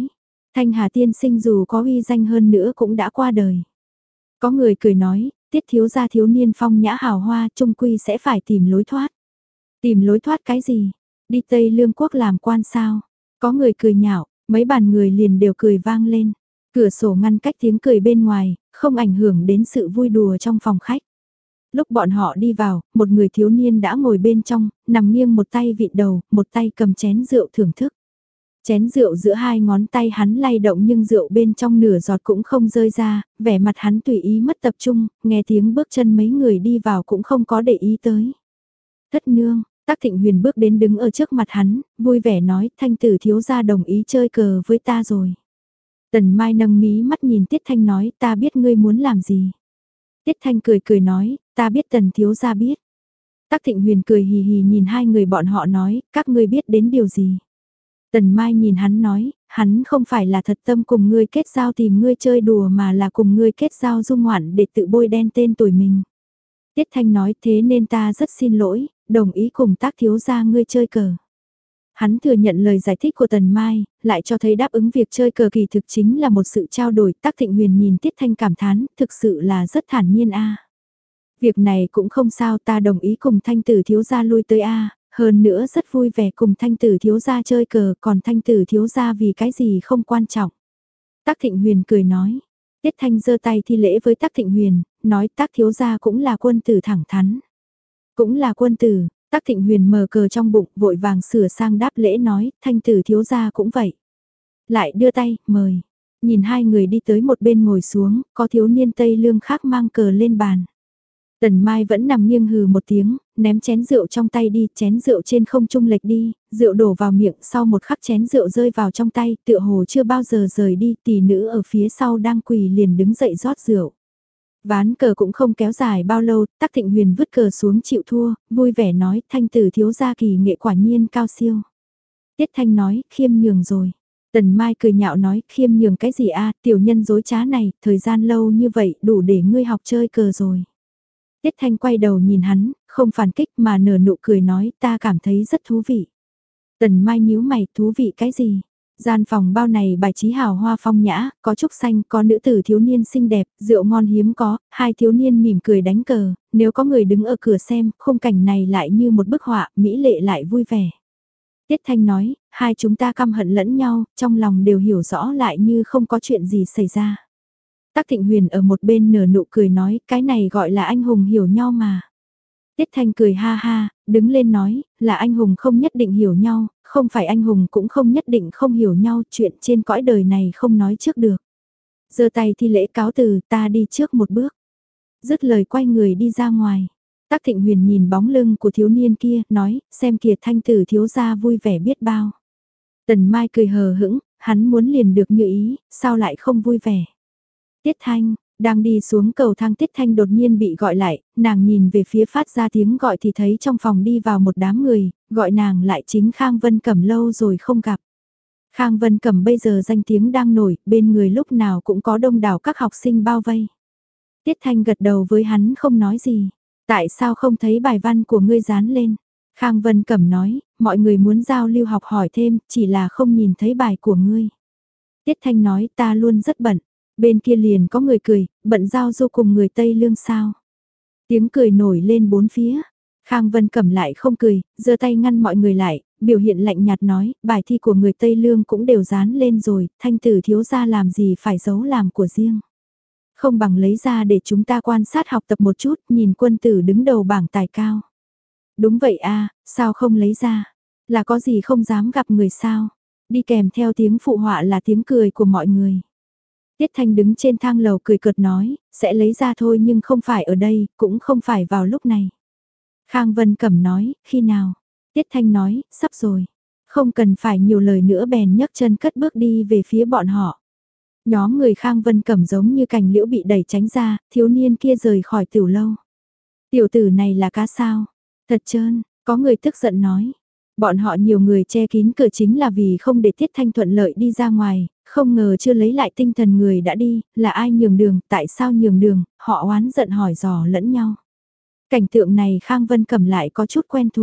Thanh Hà tiên sinh dù có uy danh hơn nữa cũng đã qua đời. Có người cười nói, Tiết thiếu gia thiếu niên phong nhã hào hoa trung quy sẽ phải tìm lối thoát. Tìm lối thoát cái gì? Đi Tây Lương quốc làm quan sao? Có người cười nhạo, mấy bàn người liền đều cười vang lên. Cửa sổ ngăn cách tiếng cười bên ngoài, không ảnh hưởng đến sự vui đùa trong phòng khách. Lúc bọn họ đi vào, một người thiếu niên đã ngồi bên trong, nằm nghiêng một tay vịn đầu, một tay cầm chén rượu thưởng thức. Chén rượu giữa hai ngón tay hắn lay động nhưng rượu bên trong nửa giọt cũng không rơi ra, vẻ mặt hắn tùy ý mất tập trung, nghe tiếng bước chân mấy người đi vào cũng không có để ý tới. Thất nương, Tắc Thịnh Huyền bước đến đứng ở trước mặt hắn, vui vẻ nói Thanh tử thiếu gia đồng ý chơi cờ với ta rồi. Tần Mai nâng mí mắt nhìn Tiết Thanh nói ta biết ngươi muốn làm gì. Tiết Thanh cười cười nói, ta biết Tần thiếu gia biết. Tắc Thịnh Huyền cười hì hì nhìn hai người bọn họ nói, các ngươi biết đến điều gì. Tần Mai nhìn hắn nói, hắn không phải là thật tâm cùng ngươi kết giao tìm ngươi chơi đùa mà là cùng ngươi kết giao dung ngoạn để tự bôi đen tên tuổi mình. Tiết Thanh nói thế nên ta rất xin lỗi, đồng ý cùng Tác thiếu gia ngươi chơi cờ. Hắn thừa nhận lời giải thích của Tần Mai, lại cho thấy đáp ứng việc chơi cờ kỳ thực chính là một sự trao đổi. Tắc Thịnh Huyền nhìn Tiết Thanh cảm thán, thực sự là rất thản nhiên a. Việc này cũng không sao, ta đồng ý cùng Thanh tử thiếu gia lui tới a, hơn nữa rất vui vẻ cùng Thanh tử thiếu gia chơi cờ, còn Thanh tử thiếu gia vì cái gì không quan trọng. Tắc Thịnh Huyền cười nói, Tiết Thanh giơ tay thi lễ với Tắc Thịnh Huyền, nói Tắc thiếu gia cũng là quân tử thẳng thắn. Cũng là quân tử. Tắc Thịnh Huyền mở cờ trong bụng, vội vàng sửa sang đáp lễ nói, Thanh tử thiếu gia cũng vậy. Lại đưa tay, mời. Nhìn hai người đi tới một bên ngồi xuống, có thiếu niên Tây Lương khác mang cờ lên bàn. Tần Mai vẫn nằm nghiêng hừ một tiếng, ném chén rượu trong tay đi, chén rượu trên không trung lệch đi, rượu đổ vào miệng, sau một khắc chén rượu rơi vào trong tay, tựa hồ chưa bao giờ rời đi, tỷ nữ ở phía sau đang quỳ liền đứng dậy rót rượu. Ván cờ cũng không kéo dài bao lâu, Tắc Thịnh Huyền vứt cờ xuống chịu thua, vui vẻ nói, Thanh tử thiếu gia kỳ nghệ quả nhiên cao siêu. Tiết Thanh nói, khiêm nhường rồi. Tần Mai cười nhạo nói, khiêm nhường cái gì a, tiểu nhân dối trá này, thời gian lâu như vậy, đủ để ngươi học chơi cờ rồi. Tiết Thanh quay đầu nhìn hắn, không phản kích mà nở nụ cười nói, ta cảm thấy rất thú vị. Tần Mai nhíu mày, thú vị cái gì? Gian phòng bao này bài trí hào hoa phong nhã, có trúc xanh, có nữ tử thiếu niên xinh đẹp, rượu ngon hiếm có, hai thiếu niên mỉm cười đánh cờ, nếu có người đứng ở cửa xem, khung cảnh này lại như một bức họa, mỹ lệ lại vui vẻ. Tiết Thanh nói, hai chúng ta căm hận lẫn nhau, trong lòng đều hiểu rõ lại như không có chuyện gì xảy ra. Tắc Thịnh Huyền ở một bên nở nụ cười nói, cái này gọi là anh hùng hiểu nhau mà. Tiết Thanh cười ha ha, đứng lên nói, là anh hùng không nhất định hiểu nhau, không phải anh hùng cũng không nhất định không hiểu nhau, chuyện trên cõi đời này không nói trước được. Giơ tay thi lễ cáo từ, ta đi trước một bước. Dứt lời quay người đi ra ngoài. Tắc Thịnh Huyền nhìn bóng lưng của thiếu niên kia, nói, xem kìa Thanh tử thiếu gia vui vẻ biết bao. Tần Mai cười hờ hững, hắn muốn liền được như ý, sao lại không vui vẻ. Tiết Thanh, đang đi xuống cầu thang Tiết Thanh đột nhiên bị gọi lại, nàng nhìn về phía phát ra tiếng gọi thì thấy trong phòng đi vào một đám người, gọi nàng lại chính Khang Vân Cẩm lâu rồi không gặp. Khang Vân Cẩm bây giờ danh tiếng đang nổi, bên người lúc nào cũng có đông đảo các học sinh bao vây. Tiết Thanh gật đầu với hắn không nói gì, tại sao không thấy bài văn của ngươi dán lên? Khang Vân Cẩm nói, mọi người muốn giao lưu học hỏi thêm, chỉ là không nhìn thấy bài của ngươi. Tiết Thanh nói, ta luôn rất bận. Bên kia liền có người cười, bận giao du cùng người Tây Lương sao. Tiếng cười nổi lên bốn phía. Khang Vân Cẩm lại không cười, giơ tay ngăn mọi người lại, biểu hiện lạnh nhạt nói, bài thi của người Tây Lương cũng đều dán lên rồi, Thanh tử thiếu gia làm gì phải giấu làm của riêng. Không bằng lấy ra để chúng ta quan sát học tập một chút, nhìn quân tử đứng đầu bảng tài cao. Đúng vậy a, sao không lấy ra? Là có gì không dám gặp người sao? Đi kèm theo tiếng phụ họa là tiếng cười của mọi người. Tiết Thanh đứng trên thang lầu cười cợt nói, sẽ lấy ra thôi nhưng không phải ở đây, cũng không phải vào lúc này. Khang Vân Cẩm nói, khi nào? Tiết Thanh nói, sắp rồi. Không cần phải nhiều lời nữa bèn nhấc chân cất bước đi về phía bọn họ. Nhóm người Khang Vân Cẩm giống như cành liễu bị đẩy tránh ra, thiếu niên kia rời khỏi tiểu lâu. Tiểu tử này là cá sao? Thật trơn, có người tức giận nói. Bọn họ nhiều người che kín cửa chính là vì không để Tiết Thanh thuận lợi đi ra ngoài, không ngờ chưa lấy lại tinh thần người đã đi, là ai nhường đường, tại sao nhường đường, họ oán giận hỏi dò lẫn nhau. Cảnh tượng này Khang Vân Cẩm lại có chút quen thuộc,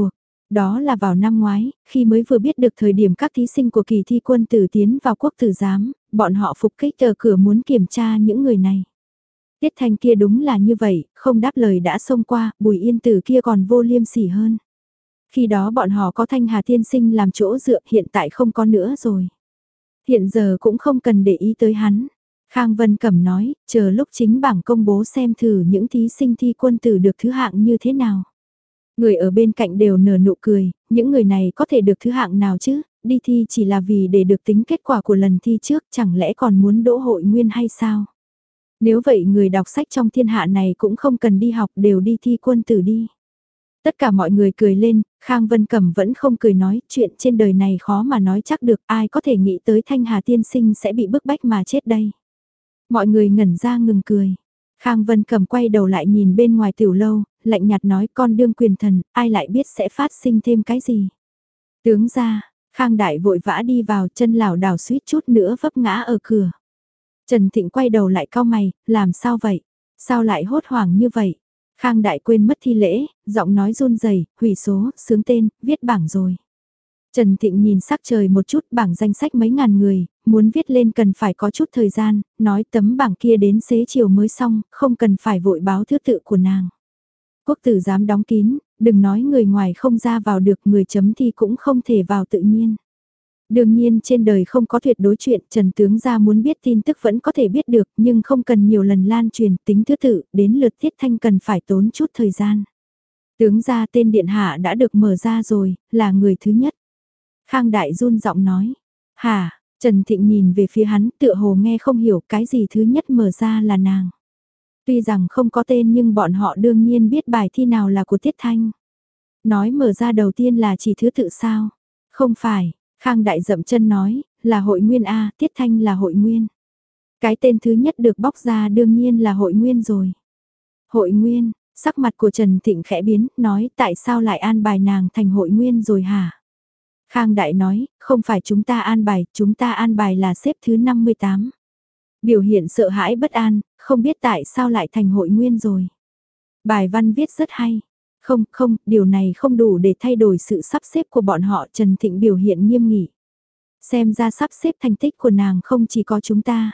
Đó là vào năm ngoái, khi mới vừa biết được thời điểm các thí sinh của kỳ thi quân tử tiến vào quốc tử giám, bọn họ phục kích ở cửa muốn kiểm tra những người này. Tiết Thanh kia đúng là như vậy, không đáp lời đã xông qua, Bùi Yên Tử kia còn vô liêm sỉ hơn. Khi đó bọn họ có Thanh Hà tiên sinh làm chỗ dựa, hiện tại không có nữa rồi. Hiện giờ cũng không cần để ý tới hắn. Khang Vân Cẩm nói, chờ lúc chính bảng công bố xem thử những thí sinh thi quân tử được thứ hạng như thế nào. Người ở bên cạnh đều nở nụ cười, những người này có thể được thứ hạng nào chứ, đi thi chỉ là vì để được tính kết quả của lần thi trước, chẳng lẽ còn muốn đỗ hội nguyên hay sao? Nếu vậy người đọc sách trong thiên hạ này cũng không cần đi học, đều đi thi quân tử đi. Tất cả mọi người cười lên, Khang Vân Cẩm vẫn không cười nói, chuyện trên đời này khó mà nói chắc được, ai có thể nghĩ tới Thanh Hà tiên sinh sẽ bị bức bách mà chết đây. Mọi người ngẩn ra ngừng cười. Khang Vân Cẩm quay đầu lại nhìn bên ngoài tiểu lâu, lạnh nhạt nói con đương quyền thần, ai lại biết sẽ phát sinh thêm cái gì. Tướng ra, Khang Đại vội vã đi vào, chân lảo đảo suýt chút nữa vấp ngã ở cửa. Trần Thịnh quay đầu lại cau mày, làm sao vậy? Sao lại hốt hoảng như vậy? Khang Đại quên mất thi lễ, giọng nói run rẩy, hủy số, xướng tên, viết bảng rồi. Trần Thịnh nhìn sắc trời một chút, bảng danh sách mấy ngàn người, muốn viết lên cần phải có chút thời gian, nói tấm bảng kia đến xế chiều mới xong, không cần phải vội báo thứ tự của nàng. Quốc tử giám đóng kín, đừng nói người ngoài không ra vào được, người chấm thi cũng không thể vào tự nhiên. Đương nhiên trên đời không có tuyệt đối chuyện, Trần Tướng gia muốn biết tin tức vẫn có thể biết được, nhưng không cần nhiều lần lan truyền, tính thứ tự, đến lượt Tiết Thanh cần phải tốn chút thời gian. Tướng gia tên điện hạ đã được mở ra rồi, là người thứ nhất. Khang Đại run giọng nói, hả, Trần Thịnh nhìn về phía hắn tựa hồ nghe không hiểu cái gì thứ nhất mở ra là nàng. Tuy rằng không có tên nhưng bọn họ đương nhiên biết bài thi nào là của Tiết Thanh. Nói mở ra đầu tiên là chỉ thứ tự sao? Không phải, Khang Đại dậm chân nói, là hội nguyên A, Tiết Thanh là hội nguyên. Cái tên thứ nhất được bóc ra đương nhiên là hội nguyên rồi. Hội nguyên, sắc mặt của Trần Thịnh khẽ biến, nói tại sao lại an bài nàng thành hội nguyên rồi hả? Khang Đại nói, không phải chúng ta an bài, chúng ta an bài là xếp thứ năm mươi tám. Biểu hiện sợ hãi bất an, không biết tại sao lại thành hội nguyên rồi. Bài văn viết rất hay. Không, không, điều này không đủ để thay đổi sự sắp xếp của bọn họ. Trần Thịnh biểu hiện nghiêm nghị. Xem ra sắp xếp thành tích của nàng không chỉ có chúng ta.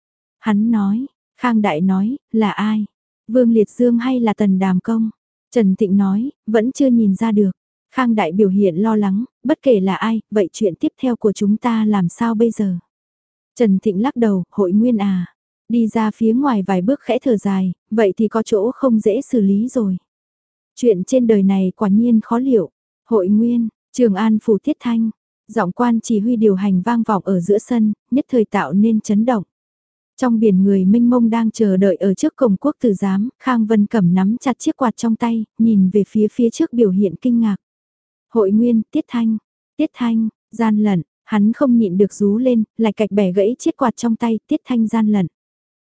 Hắn nói, Khang Đại nói, là ai? Vương Liệt Dương hay là Tần Đàm Công? Trần Thịnh nói, vẫn chưa nhìn ra được. Khang Đại biểu hiện lo lắng, bất kể là ai, vậy chuyện tiếp theo của chúng ta làm sao bây giờ? Trần Thịnh lắc đầu, hội nguyên à. Đi ra phía ngoài vài bước khẽ thở dài, vậy thì có chỗ không dễ xử lý rồi. Chuyện trên đời này quả nhiên khó liệu. Hội nguyên, Trường An phủ Tiết Thanh. Giọng quan chỉ huy điều hành vang vọng ở giữa sân, nhất thời tạo nên chấn động. Trong biển người mênh mông đang chờ đợi ở trước cổng quốc tử giám, Khang Vân Cẩm nắm chặt chiếc quạt trong tay, nhìn về phía phía trước biểu hiện kinh ngạc. Hội nguyên, Tiết Thanh, Tiết Thanh, gian lận, hắn không nhịn được rú lên, lại cạch bẻ gãy chiếc quạt trong tay, Tiết Thanh gian lận.